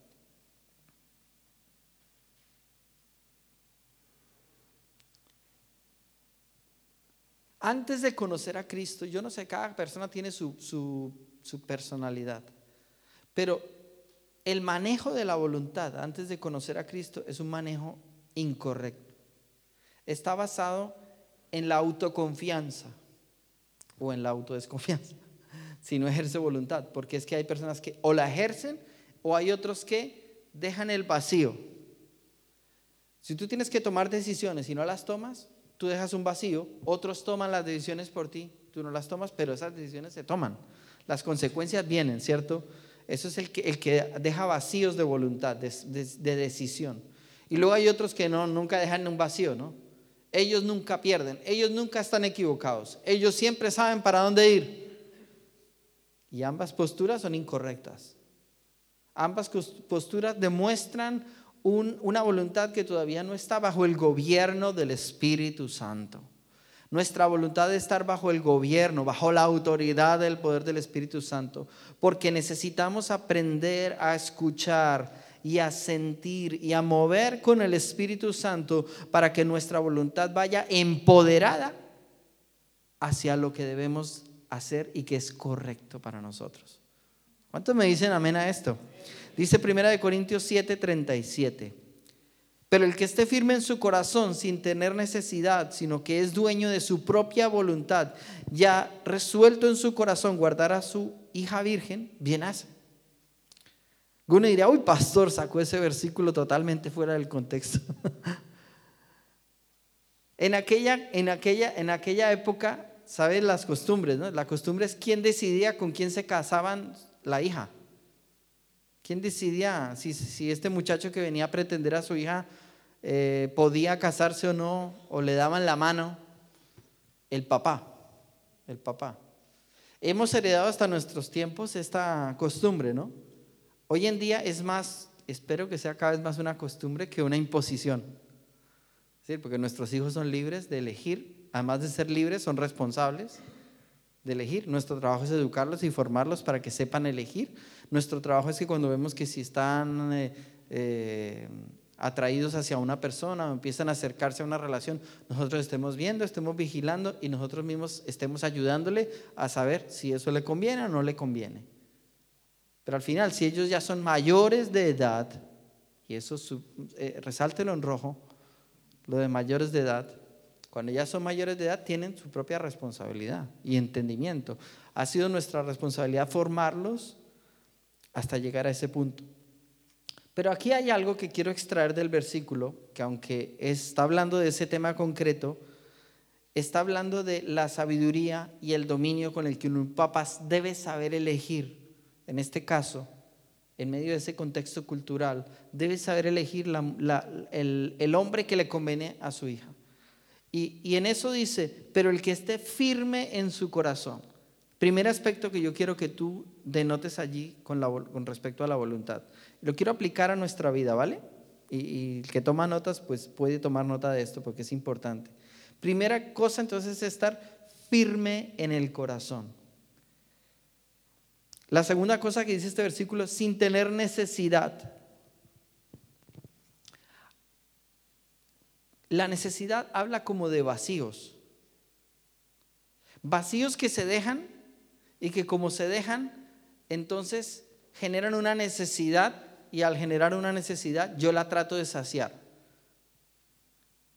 Antes de conocer a Cristo, yo no sé, cada persona tiene su, su, su personalidad, pero el manejo de la voluntad antes de conocer a Cristo es un manejo incorrecto. Está basado en la autoconfianza o en la autodesconfianza, si no ejerce voluntad, porque es que hay personas que o la ejercen o hay otros que dejan el vacío. Si tú tienes que tomar decisiones y no las tomas, tú dejas un vacío, otros toman las decisiones por ti, tú no las tomas, pero esas decisiones se toman. Las consecuencias vienen, ¿cierto? Eso es el que, el que deja vacíos de voluntad, de, de, de decisión. Y luego hay otros que no, nunca dejan un vacío, ¿no? Ellos nunca pierden, ellos nunca están equivocados, ellos siempre saben para dónde ir. Y ambas posturas son incorrectas. Ambas posturas demuestran un, una voluntad que todavía no está bajo el gobierno del Espíritu Santo. Nuestra voluntad debe estar bajo el gobierno, bajo la autoridad del poder del Espíritu Santo, porque necesitamos aprender a escuchar y a sentir y a mover con el Espíritu Santo para que nuestra voluntad vaya empoderada hacia lo que debemos hacer y que es correcto para nosotros. ¿Cuántos me dicen amén a esto? Dice primera de Corintios siete, treinta y siete. Pero el que esté firme en su corazón sin tener necesidad, sino que es dueño de su propia voluntad, ya resuelto en su corazón guardar a su hija virgen, bien hace. Uno diría, uy, pastor, sacó ese versículo totalmente fuera del contexto. En aquella, en aquella, en aquella época, ¿sabes las costumbres, no? La costumbre es quién decidía con quién se casaban la hija. ¿Quién decidía si, si este muchacho que venía a pretender a su hija eh, podía casarse o no, o le daban la mano? El papá, el papá. Hemos heredado hasta nuestros tiempos esta costumbre, ¿no? Hoy en día es más, espero que sea cada vez más una costumbre que una imposición. ¿Sí? Porque nuestros hijos son libres de elegir, además de ser libres, son responsables de elegir. Nuestro trabajo es educarlos y formarlos para que sepan elegir. Nuestro trabajo es que cuando vemos que si están eh, eh, atraídos hacia una persona o empiezan a acercarse a una relación, nosotros estemos viendo, estemos vigilando y nosotros mismos estemos ayudándole a saber si eso le conviene o no le conviene. Pero al final, si ellos ya son mayores de edad, y eso eh, resáltelo en rojo, lo de mayores de edad, cuando ya son mayores de edad tienen su propia responsabilidad y entendimiento. Ha sido nuestra responsabilidad formarlos hasta llegar a ese punto. Pero aquí hay algo que quiero extraer del versículo, que aunque está hablando de ese tema concreto, está hablando de la sabiduría y el dominio con el que un papá debe saber elegir. En este caso, en medio de ese contexto cultural, debe saber elegir la, la, el, el hombre que le conviene a su hija. Y, y en eso dice, pero el que esté firme en su corazón. Primer aspecto que yo quiero que tú denotes allí con, la, con respecto a la voluntad. Lo quiero aplicar a nuestra vida, ¿vale? Y, y el que toma notas, pues puede tomar nota de esto porque es importante. Primera cosa entonces es estar firme en el corazón. La segunda cosa que dice este versículo es sin tener necesidad. La necesidad habla como de vacíos. Vacíos que se dejan y que como se dejan, entonces generan una necesidad y al generar una necesidad yo la trato de saciar.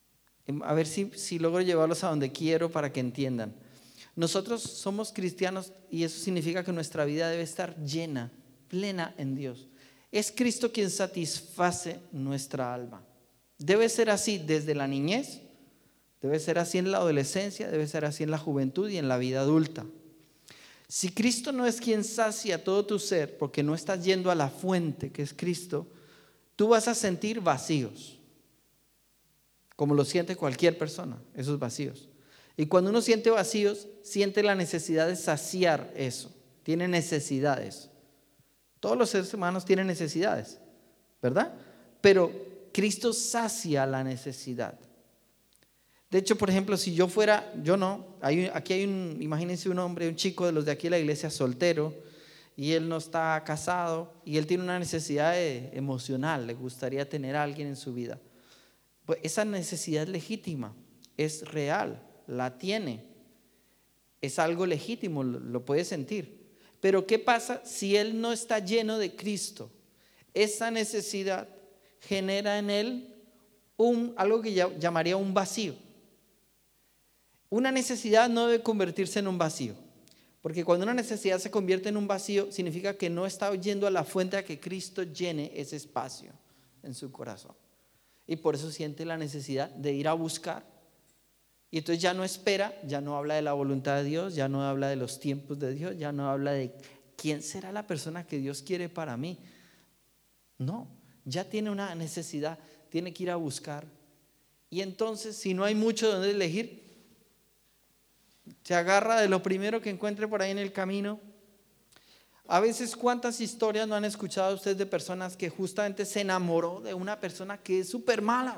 A ver si, si logro llevarlos a donde quiero para que entiendan. Nosotros somos cristianos y eso significa que nuestra vida debe estar llena, plena en Dios. Es Cristo quien satisface nuestra alma. Debe ser así desde la niñez, debe ser así en la adolescencia, debe ser así en la juventud y en la vida adulta. Si Cristo no es quien sacia todo tu ser, porque no estás yendo a la fuente que es Cristo, tú vas a sentir vacíos, como lo siente cualquier persona, esos vacíos. Y cuando uno siente vacíos, siente la necesidad de saciar eso. Tiene necesidades. Todos los seres humanos tienen necesidades, ¿verdad? Pero Cristo sacia la necesidad. De hecho, por ejemplo, si yo fuera, yo no, hay, aquí hay un, imagínense un hombre, un chico de los de aquí de la iglesia soltero, y él no está casado, y él tiene una necesidad de, emocional, le gustaría tener a alguien en su vida. Pues esa necesidad es legítima, es real, la tiene, es algo legítimo, lo, lo puede sentir. Pero ¿qué pasa si él no está lleno de Cristo? Esa necesidad genera en él un, algo que llamaría un vacío. Una necesidad no debe convertirse en un vacío, porque cuando una necesidad se convierte en un vacío, significa que no está yendo a la fuente a que Cristo llene ese espacio en su corazón. Y por eso siente la necesidad de ir a buscar. Y entonces ya no espera, ya no habla de la voluntad de Dios, ya no habla de los tiempos de Dios, ya no habla de quién será la persona que Dios quiere para mí. No, ya tiene una necesidad, tiene que ir a buscar. Y entonces, si no hay mucho donde elegir, se agarra de lo primero que encuentre por ahí en el camino. A veces, ¿cuántas historias no han escuchado ustedes de personas que justamente se enamoró de una persona que es súper mala?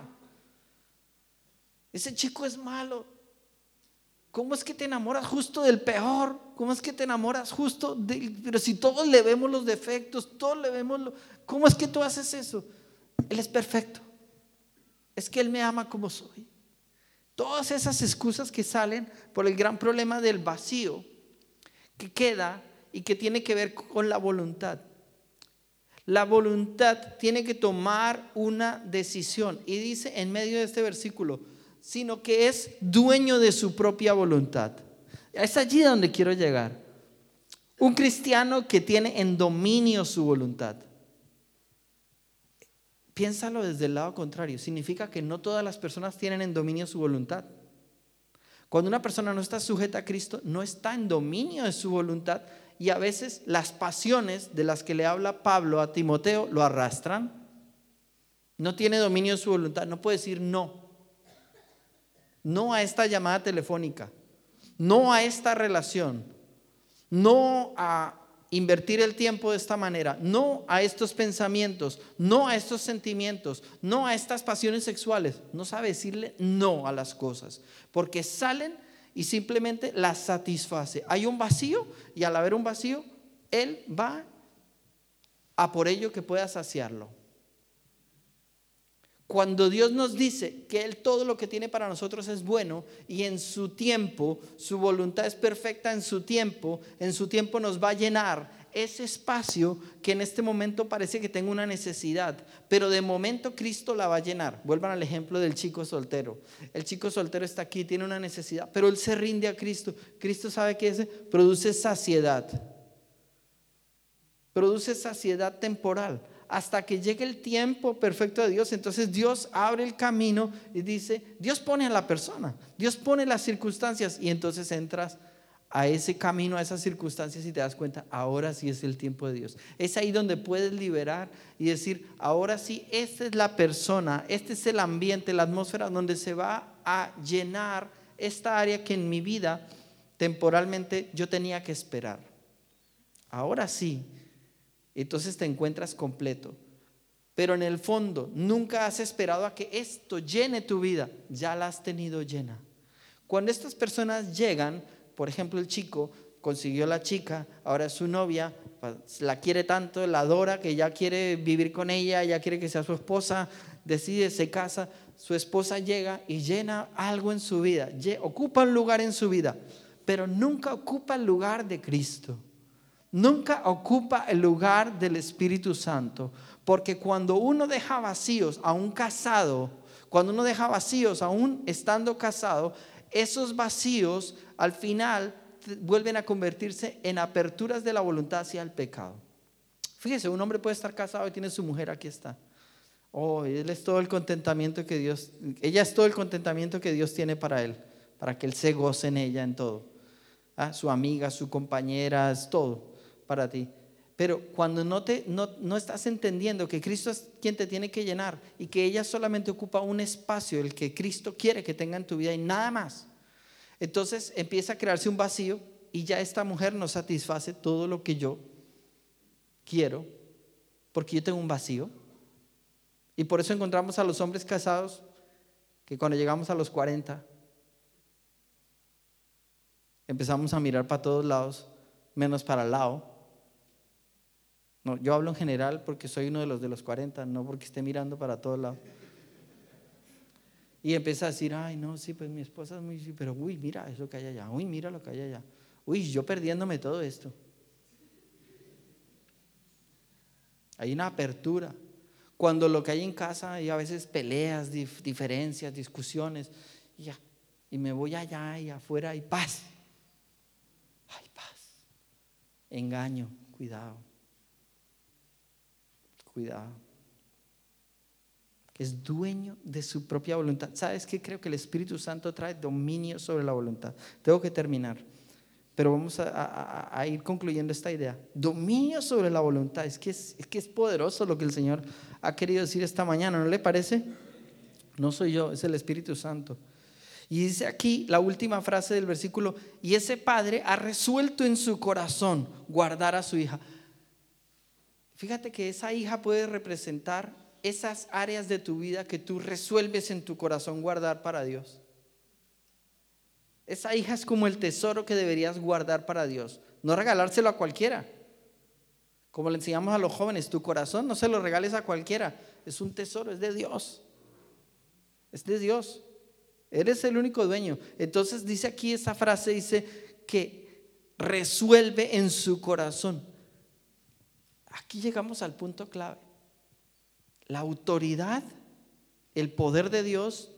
Ese chico es malo. ¿Cómo es que te enamoras justo del peor? ¿Cómo es que te enamoras justo de, pero si todos le vemos los defectos, todos le vemos lo, ¿cómo es que tú haces eso? Él es perfecto. Es que él me ama como soy. Todas esas excusas que salen por el gran problema del vacío que queda y que tiene que ver con la voluntad. La voluntad tiene que tomar una decisión. Y dice en medio de este versículo, sino que es dueño de su propia voluntad. Es allí donde quiero llegar. Un cristiano que tiene en dominio su voluntad. Piénsalo desde el lado contrario. Significa que no todas las personas tienen en dominio su voluntad. Cuando una persona no está sujeta a Cristo, no está en dominio de su voluntad. Y a veces las pasiones de las que le habla Pablo a Timoteo lo arrastran. No tiene dominio de su voluntad. No puede decir no. No a esta llamada telefónica. No a esta relación. No a invertir el tiempo de esta manera, no a estos pensamientos, no a estos sentimientos, no a estas pasiones sexuales. No sabe decirle no a las cosas, porque salen y simplemente las satisface. Hay un vacío y al haber un vacío, él va a por ello que pueda saciarlo. Cuando Dios nos dice que Él todo lo que tiene para nosotros es bueno y en su tiempo, su voluntad es perfecta en su tiempo, en su tiempo nos va a llenar ese espacio que en este momento parece que tengo una necesidad, pero de momento Cristo la va a llenar. Vuelvan al ejemplo del chico soltero. El chico soltero está aquí, tiene una necesidad, pero él se rinde a Cristo. Cristo sabe que ese produce saciedad. Produce saciedad temporal. Hasta que llegue el tiempo perfecto de Dios, entonces Dios abre el camino y dice, Dios pone a la persona, Dios pone las circunstancias y entonces entras a ese camino, a esas circunstancias y te das cuenta, ahora sí es el tiempo de Dios. Es ahí donde puedes liberar y decir, ahora sí, esta es la persona, este es el ambiente, la atmósfera donde se va a llenar esta área que en mi vida temporalmente yo tenía que esperar. Ahora sí. Entonces te encuentras completo. Pero en el fondo nunca has esperado a que esto llene tu vida. Ya la has tenido llena. Cuando estas personas llegan, por ejemplo el chico consiguió la chica, ahora es su novia, la quiere tanto, la adora, que ya quiere vivir con ella, ya quiere que sea su esposa, decide, se casa, su esposa llega y llena algo en su vida, ocupa un lugar en su vida, pero nunca ocupa el lugar de Cristo. Nunca ocupa el lugar del Espíritu Santo, porque cuando uno deja vacíos a un casado, Cuando uno deja vacíos, aún estando casado, esos vacíos al final vuelven a convertirse en aperturas de la voluntad hacia el pecado. Fíjese, un hombre puede estar casado y tiene su mujer, aquí está. Oh, él es todo el contentamiento que Dios, ella es todo el contentamiento que Dios tiene para él, para que él se goce en ella en todo. ¿Ah? Su amiga, su compañera, es todo para ti. Pero cuando no, te, no, no estás entendiendo que Cristo es quien te tiene que llenar y que ella solamente ocupa un espacio, el que Cristo quiere que tenga en tu vida y nada más, entonces empieza a crearse un vacío y ya esta mujer no satisface todo lo que yo quiero porque yo tengo un vacío. Y por eso encontramos a los hombres casados que cuando llegamos a los cuarenta empezamos a mirar para todos lados menos para el lado. No, yo hablo en general porque soy uno de los de los cuarenta, no porque esté mirando para todos lados. Y empieza a decir, ay no, sí, pues mi esposa es muy, sí, pero uy, mira eso que hay allá, uy, mira lo que hay allá, uy, yo perdiéndome todo esto. Hay una apertura. Cuando lo que hay en casa hay a veces peleas, dif- diferencias, discusiones, y ya, y me voy allá y afuera hay paz. Hay paz. Engaño, cuidado. Cuidado. Que es dueño de su propia voluntad. ¿Sabes qué? Creo que el Espíritu Santo trae dominio sobre la voluntad. Tengo que terminar, pero vamos a, a, a ir concluyendo esta idea. Dominio sobre la voluntad. Es que es, es que es poderoso lo que el Señor ha querido decir esta mañana, ¿no le parece? No soy yo, es el Espíritu Santo. Y dice aquí la última frase del versículo: y ese padre ha resuelto en su corazón guardar a su hija. Fíjate que esa hija puede representar esas áreas de tu vida que tú resuelves en tu corazón guardar para Dios. Esa hija es como el tesoro que deberías guardar para Dios, no regalárselo a cualquiera. Como le enseñamos a los jóvenes, tu corazón no se lo regales a cualquiera, es un tesoro, es de Dios. Es de Dios. Eres el único dueño. Entonces dice aquí esa frase, dice que resuelve en su corazón. Aquí llegamos al punto clave. La autoridad, el poder de Dios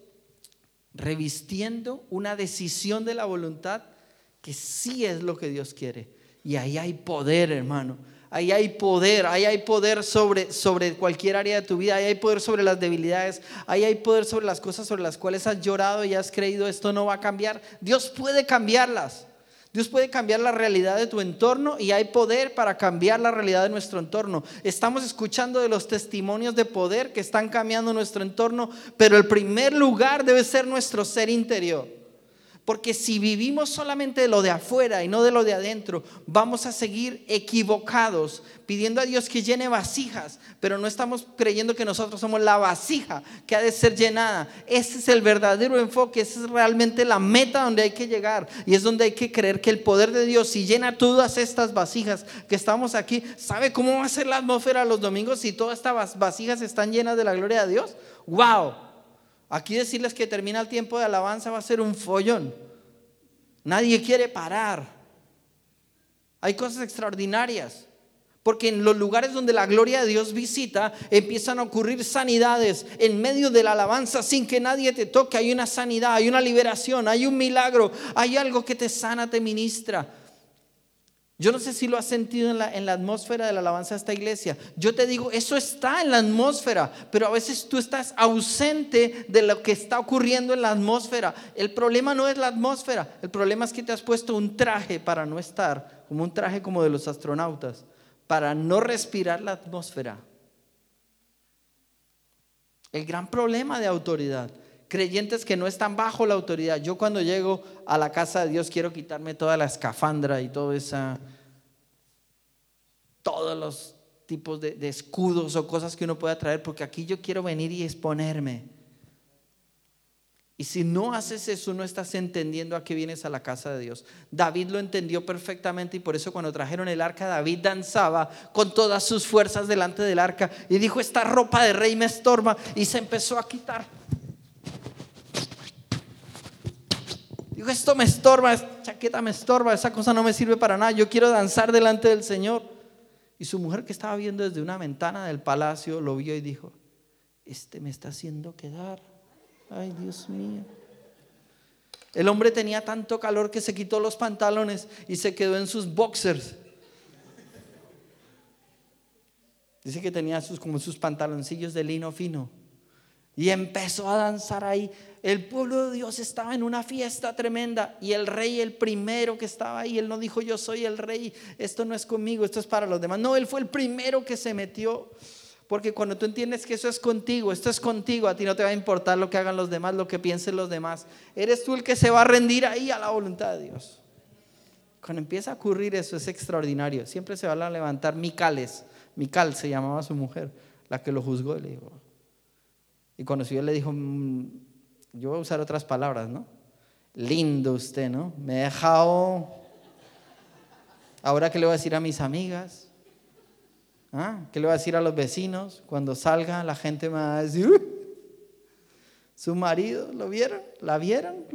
revistiendo una decisión de la voluntad que sí es lo que Dios quiere. Y ahí hay poder, hermano. Ahí hay poder, ahí hay poder sobre, sobre cualquier área de tu vida. Ahí hay poder sobre las debilidades. Ahí hay poder sobre las cosas sobre las cuales has llorado y has creído esto no va a cambiar. Dios puede cambiarlas. Dios puede cambiar la realidad de tu entorno y hay poder para cambiar la realidad de nuestro entorno. Estamos escuchando de los testimonios de poder que están cambiando nuestro entorno, pero el primer lugar debe ser nuestro ser interior. Porque si vivimos solamente de lo de afuera y no de lo de adentro, vamos a seguir equivocados, pidiendo a Dios que llene vasijas, pero no estamos creyendo que nosotros somos la vasija que ha de ser llenada. Ese es el verdadero enfoque, esa es realmente la meta donde hay que llegar. Y es donde hay que creer que el poder de Dios, si llena todas estas vasijas que estamos aquí, ¿sabe cómo va a ser la atmósfera los domingos si todas estas vasijas están llenas de la gloria de Dios? ¡Wow! Aquí decirles que termina el tiempo de alabanza va a ser un follón. Nadie quiere parar. Hay cosas extraordinarias. Porque en los lugares donde la gloria de Dios visita, empiezan a ocurrir sanidades en medio de la alabanza sin que nadie te toque. Hay una sanidad, hay una liberación, hay un milagro, hay algo que te sana, te ministra. Yo no sé si lo has sentido en la, en la atmósfera de la alabanza de esta iglesia. Yo te digo, eso está en la atmósfera, pero a veces tú estás ausente de lo que está ocurriendo en la atmósfera. El problema no es la atmósfera, el problema es que te has puesto un traje para no estar, como un traje como de los astronautas, para no respirar la atmósfera. El gran problema de autoridad. Creyentes que no están bajo la autoridad. Yo cuando llego a la casa de Dios quiero quitarme toda la escafandra y todo esa, todos los tipos de, de escudos o cosas que uno pueda traer, porque aquí yo quiero venir y exponerme. Y si no haces eso, no estás entendiendo a qué vienes a la casa de Dios. David lo entendió perfectamente y por eso cuando trajeron el arca, David danzaba con todas sus fuerzas delante del arca y dijo: esta ropa de rey me estorba, y se empezó a quitar. Dijo: esto me estorba, esta chaqueta me estorba, esa cosa no me sirve para nada, yo quiero danzar delante del Señor. Y su mujer, que estaba viendo desde una ventana del palacio, lo vio y dijo: este me está haciendo quedar Ay, Dios mío. El hombre tenía tanto calor que se quitó los pantalones y se quedó en sus boxers. Dice que tenía sus, como sus pantaloncillos de lino fino. Y empezó a danzar ahí. El pueblo de Dios estaba en una fiesta tremenda. Y el rey, el primero que estaba ahí, él no dijo: yo soy el rey, esto no es conmigo, esto es para los demás. No, él fue el primero que se metió. Porque cuando tú entiendes que eso es contigo, esto es contigo, a ti no te va a importar lo que hagan los demás, lo que piensen los demás. Eres tú el que se va a rendir ahí a la voluntad de Dios. Cuando empieza a ocurrir eso, es extraordinario. Siempre se van a levantar Micales. Mical se llamaba su mujer, la que lo juzgó. Y le dijo, y conoció, le dijo, yo voy a usar otras palabras, ¿no? Lindo usted, ¿no? Me he dejado. Ahora, ¿qué le voy a decir a mis amigas? ¿Ah? ¿Qué le voy a decir a los vecinos? Cuando salga, la gente me va a decir, uh, su marido, ¿lo vieron? ¿La vieron?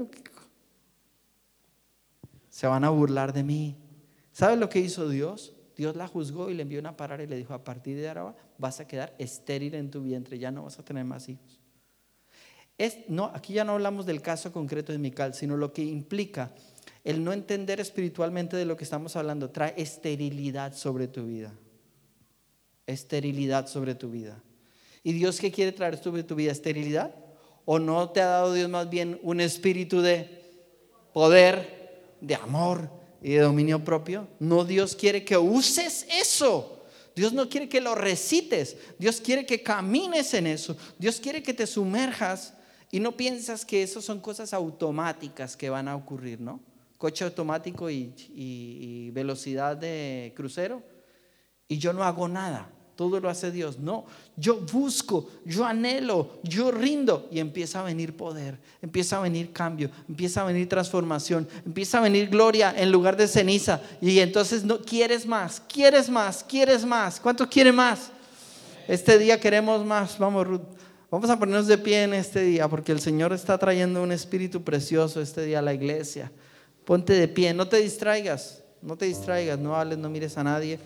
Se van a burlar de mí. ¿Sabes lo que hizo Dios? Dios la juzgó y le envió una palabra y le dijo: a partir de ahora vas a quedar estéril en tu vientre, ya no vas a tener más hijos. Es, no, aquí ya no hablamos del caso concreto de Mical, sino lo que implica el no entender espiritualmente de lo que estamos hablando. Trae esterilidad sobre tu vida. Esterilidad sobre tu vida. ¿Y Dios qué quiere traer sobre tu vida? ¿Esterilidad? ¿O no te ha dado Dios más bien un espíritu de poder, de amor y de dominio propio? No, Dios quiere que uses eso. Dios no quiere que lo recites. Dios quiere que camines en eso. Dios quiere que te sumerjas y no piensas que eso son cosas automáticas que van a ocurrir, ¿no? Coche automático y, y, y velocidad de crucero y yo no hago nada. Todo lo hace Dios. No, yo busco, yo anhelo, yo rindo y empieza a venir poder, empieza a venir cambio, empieza a venir transformación, empieza a venir gloria en lugar de ceniza. Y entonces no quieres más, quieres más, quieres más. ¿Cuántos quieren más? Este día queremos más. Vamos, Ruth, vamos a ponernos de pie en este día porque el Señor está trayendo un espíritu precioso este día a la iglesia. Ponte de pie, no te distraigas, no te distraigas, no hables, no mires a nadie.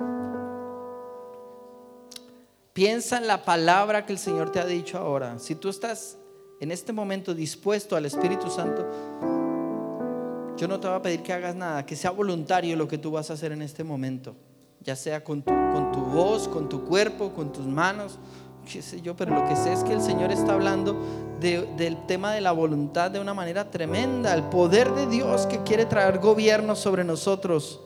Piensa en la palabra que el Señor te ha dicho ahora. Si tú estás en este momento dispuesto al Espíritu Santo, yo no te voy a pedir que hagas nada, que sea voluntario lo que tú vas a hacer en este momento, ya sea con tu, con tu voz, con tu cuerpo, con tus manos, qué sé yo, pero lo que sé es que el Señor está hablando de, del tema de la voluntad de una manera tremenda, el poder de Dios que quiere traer gobierno sobre nosotros.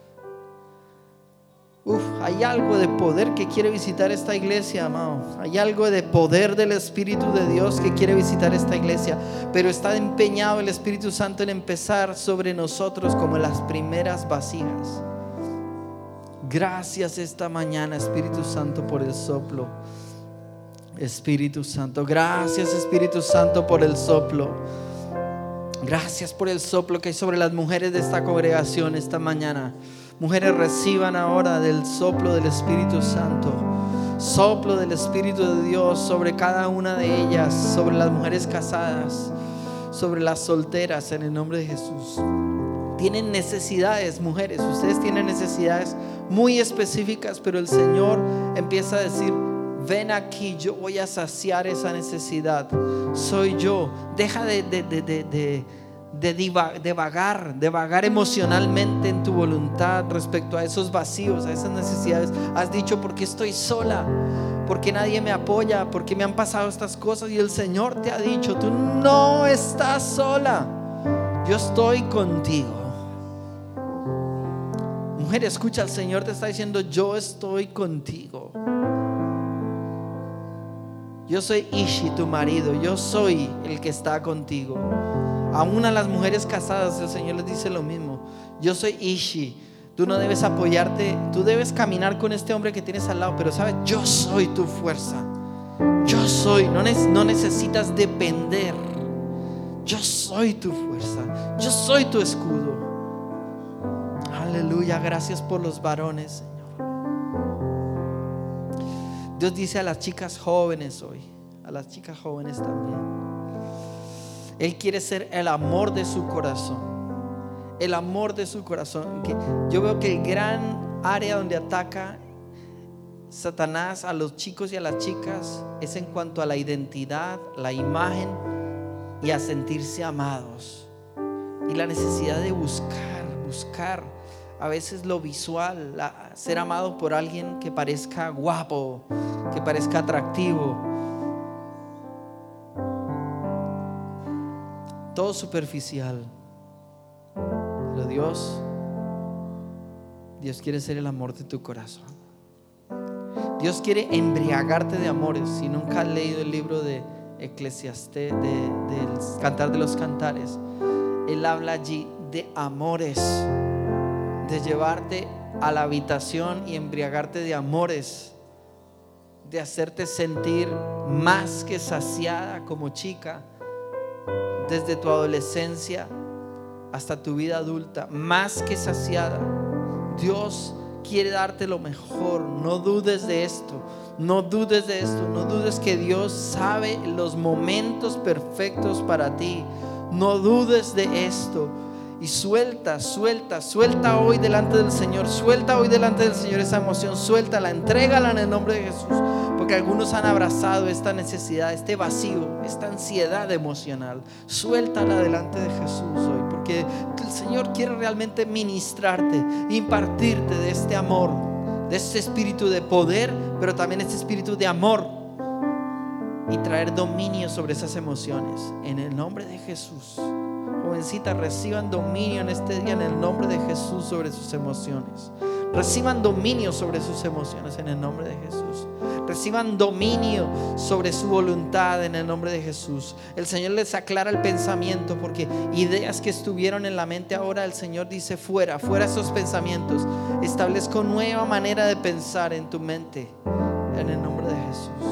Uf, hay algo de poder que quiere visitar esta iglesia, amado. Hay algo de poder del Espíritu de Dios que quiere visitar esta iglesia. Pero está empeñado el Espíritu Santo en empezar sobre nosotros como las primeras vasijas. Gracias esta mañana, Espíritu Santo, por el soplo. Espíritu Santo, gracias Espíritu Santo por el soplo. Gracias por el soplo que hay sobre las mujeres de esta congregación esta mañana. Mujeres, reciban ahora del soplo del Espíritu Santo. Soplo del Espíritu de Dios sobre cada una de ellas, sobre las mujeres casadas, sobre las solteras, en el nombre de Jesús. Tienen necesidades, mujeres, ustedes tienen necesidades muy específicas, pero el Señor empieza a decir: ven aquí, yo voy a saciar esa necesidad. Soy yo. Deja de, de, de, de, de De, diva, de vagar, de vagar emocionalmente en tu voluntad respecto a esos vacíos, a esas necesidades. Has dicho: ¿por qué estoy sola? ¿Por qué nadie me apoya? ¿Por qué me han pasado estas cosas? Y el Señor te ha dicho: tú no estás sola, yo estoy contigo. Mujer, escucha, el Señor te está diciendo: yo estoy contigo. Yo soy Ishi, tu marido. Yo soy el que está contigo. Aún a las mujeres casadas el Señor les dice lo mismo: yo soy Ishi. Tú no debes apoyarte, tú debes caminar con este hombre que tienes al lado, pero sabes, yo soy tu fuerza. Yo soy, no, ne- no necesitas depender. Yo soy tu fuerza, yo soy tu escudo. Aleluya, gracias por los varones, Señor. Dios dice a las chicas jóvenes hoy, a las chicas jóvenes también, Él quiere ser el amor de su corazón. El amor de su corazón. Que yo veo que el gran área donde ataca Satanás a los chicos y a las chicas es en cuanto a la identidad, la imagen y a sentirse amados. Y la necesidad de buscar, buscar a veces lo visual, la, ser amado por alguien que parezca guapo, que parezca atractivo. Todo superficial. Pero Dios, Dios quiere ser el amor de tu corazón. Dios quiere embriagarte de amores. Si nunca has leído el libro de Eclesiastés, de, del Cantar de los Cantares, Él habla allí de amores, de llevarte a la habitación y embriagarte de amores, de hacerte sentir más que saciada como chica, desde tu adolescencia hasta tu vida adulta, más que saciada. Dios quiere darte lo mejor. No dudes de esto, no dudes de esto, no dudes que Dios sabe los momentos perfectos para ti. No dudes de esto. Y suelta, suelta, suelta hoy delante del Señor. Suelta hoy delante del Señor esa emoción. Suéltala, entrégala en el nombre de Jesús. Porque algunos han abrazado esta necesidad, este vacío, esta ansiedad emocional. Suéltala delante de Jesús hoy, porque el Señor quiere realmente ministrarte, impartirte de este amor, de este espíritu de poder, pero también este espíritu de amor, y traer dominio sobre esas emociones en el nombre de Jesús. Jovencita, reciban dominio en este día en el nombre de Jesús sobre sus emociones. Reciban dominio sobre sus emociones en el nombre de Jesús. Reciban dominio sobre su voluntad en el nombre de Jesús. El Señor les aclara el pensamiento, porque ideas que estuvieron en la mente ahora, el Señor dice: fuera, fuera esos pensamientos. Establezco nueva manera de pensar en tu mente en el nombre de Jesús.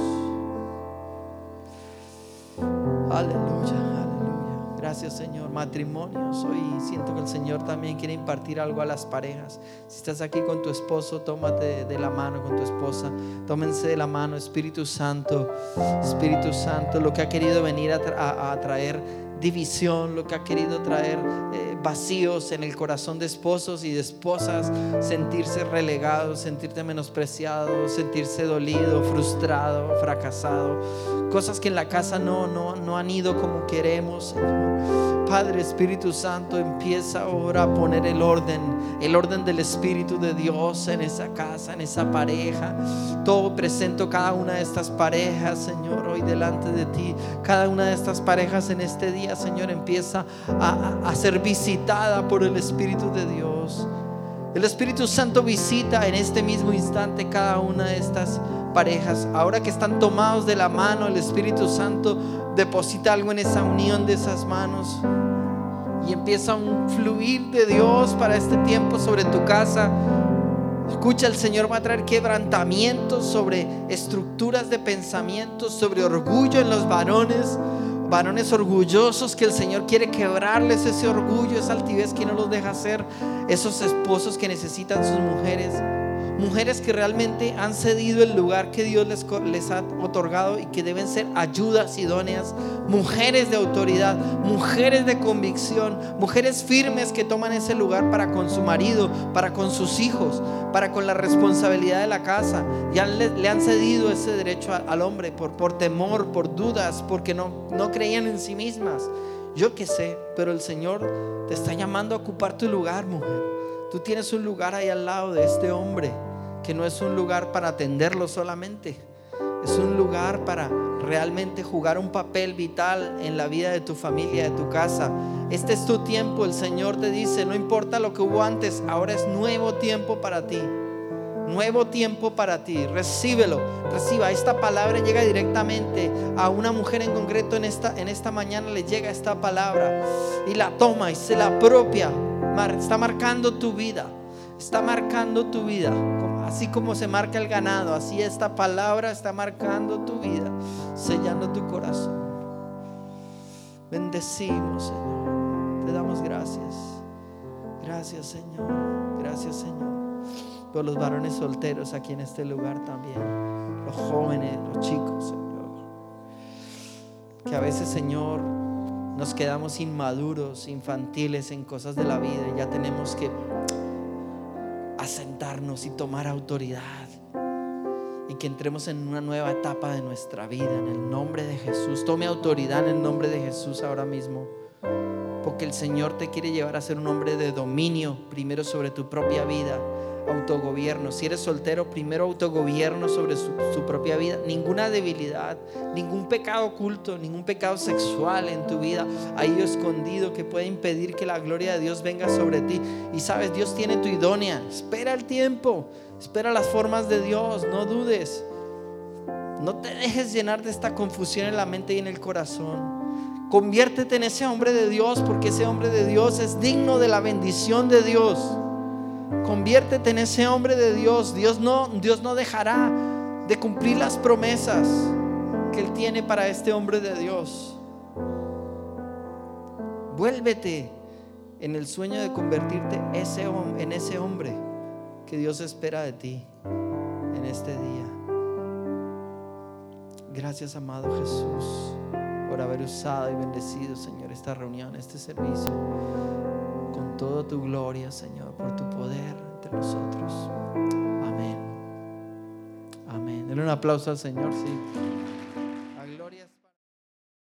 Aleluya. Gracias, Señor. Matrimonios, hoy siento que el Señor también quiere impartir algo a las parejas. Si estás aquí con tu esposo, tómate de la mano con tu esposa. Tómense de la mano. Espíritu Santo, Espíritu Santo, lo que ha querido venir a, tra- a traer división, lo que ha querido traer eh, vacíos en el corazón de esposos y de esposas, sentirse relegados, sentirte menospreciado, sentirse dolido, frustrado, fracasado, cosas que en la casa no, no, no han ido como queremos, Señor. Padre, Espíritu Santo, empieza ahora a poner el orden, el orden del Espíritu de Dios en esa casa, en esa pareja. Todo presento cada una de estas parejas, Señor, hoy delante de ti. Cada una de estas parejas en este día, Señor, empieza a, a, a ser visitada por el Espíritu de Dios. El Espíritu Santo visita en este mismo instante cada una de estas parejas. Ahora que están tomados de la mano, el Espíritu Santo deposita algo en esa unión de esas manos y empieza un fluir de Dios para este tiempo sobre tu casa. Escucha, el Señor va a traer quebrantamientos sobre estructuras de pensamientos, sobre orgullo en los varones, varones orgullosos, que el Señor quiere quebrarles ese orgullo, esa altivez que no los deja ser esos esposos que necesitan sus mujeres. Mujeres que realmente han cedido el lugar que Dios les, les ha otorgado y que deben ser ayudas idóneas. Mujeres de autoridad, mujeres de convicción, mujeres firmes que toman ese lugar para con su marido, para con sus hijos, para con la responsabilidad de la casa. Ya le, le han cedido ese derecho a, al hombre por, por temor, por dudas, porque no, no creían en sí mismas. Yo qué sé, pero el Señor te está llamando a ocupar tu lugar, mujer. Tú tienes un lugar ahí al lado de este hombre, que no es un lugar para atenderlo solamente, es un lugar para realmente jugar un papel vital en la vida de tu familia, de tu casa. Este es tu tiempo. El Señor te dice: no importa lo que hubo antes, ahora es nuevo tiempo para ti. Nuevo tiempo para ti. Recíbelo, reciba. Esta palabra llega directamente a una mujer en concreto. En esta, en esta mañana le llega esta palabra y la toma y se la apropia. Está marcando tu vida, está marcando tu vida, así como se marca el ganado. Así esta palabra está marcando tu vida, sellando tu corazón. Bendecimos, Señor, te damos gracias. Gracias, Señor, gracias, Señor, por los varones solteros aquí en este lugar también, los jóvenes, los chicos, Señor, que a veces, Señor, nos quedamos inmaduros, infantiles en cosas de la vida, y ya tenemos que asentarnos y tomar autoridad y que entremos en una nueva etapa de nuestra vida en el nombre de Jesús. Tome autoridad en el nombre de Jesús ahora mismo, porque el Señor te quiere llevar a ser un hombre de dominio, primero sobre tu propia vida, autogobierno. Si eres soltero, primero autogobierno sobre su, su propia vida. Ninguna debilidad, ningún pecado oculto, ningún pecado sexual en tu vida ahí escondido que pueda impedir que la gloria de Dios venga sobre ti. Y sabes, Dios tiene tu idónea. Espera el tiempo, espera las formas de Dios, no dudes. No te dejes llenar de esta confusión en la mente y en el corazón. Conviértete en ese hombre de Dios, porque ese hombre de Dios es digno de la bendición de Dios. Conviértete en ese hombre de Dios. Dios no, Dios no dejará de cumplir las promesas que Él tiene para este hombre de Dios. Vuélvete en el sueño de convertirte ese, en ese hombre que Dios espera de ti en este día. Gracias, amado Jesús, por haber usado y bendecido, Señor, esta reunión, este servicio, con toda tu gloria, Señor, por tu poder entre nosotros. Amén. Amén. Denle un aplauso al Señor, sí.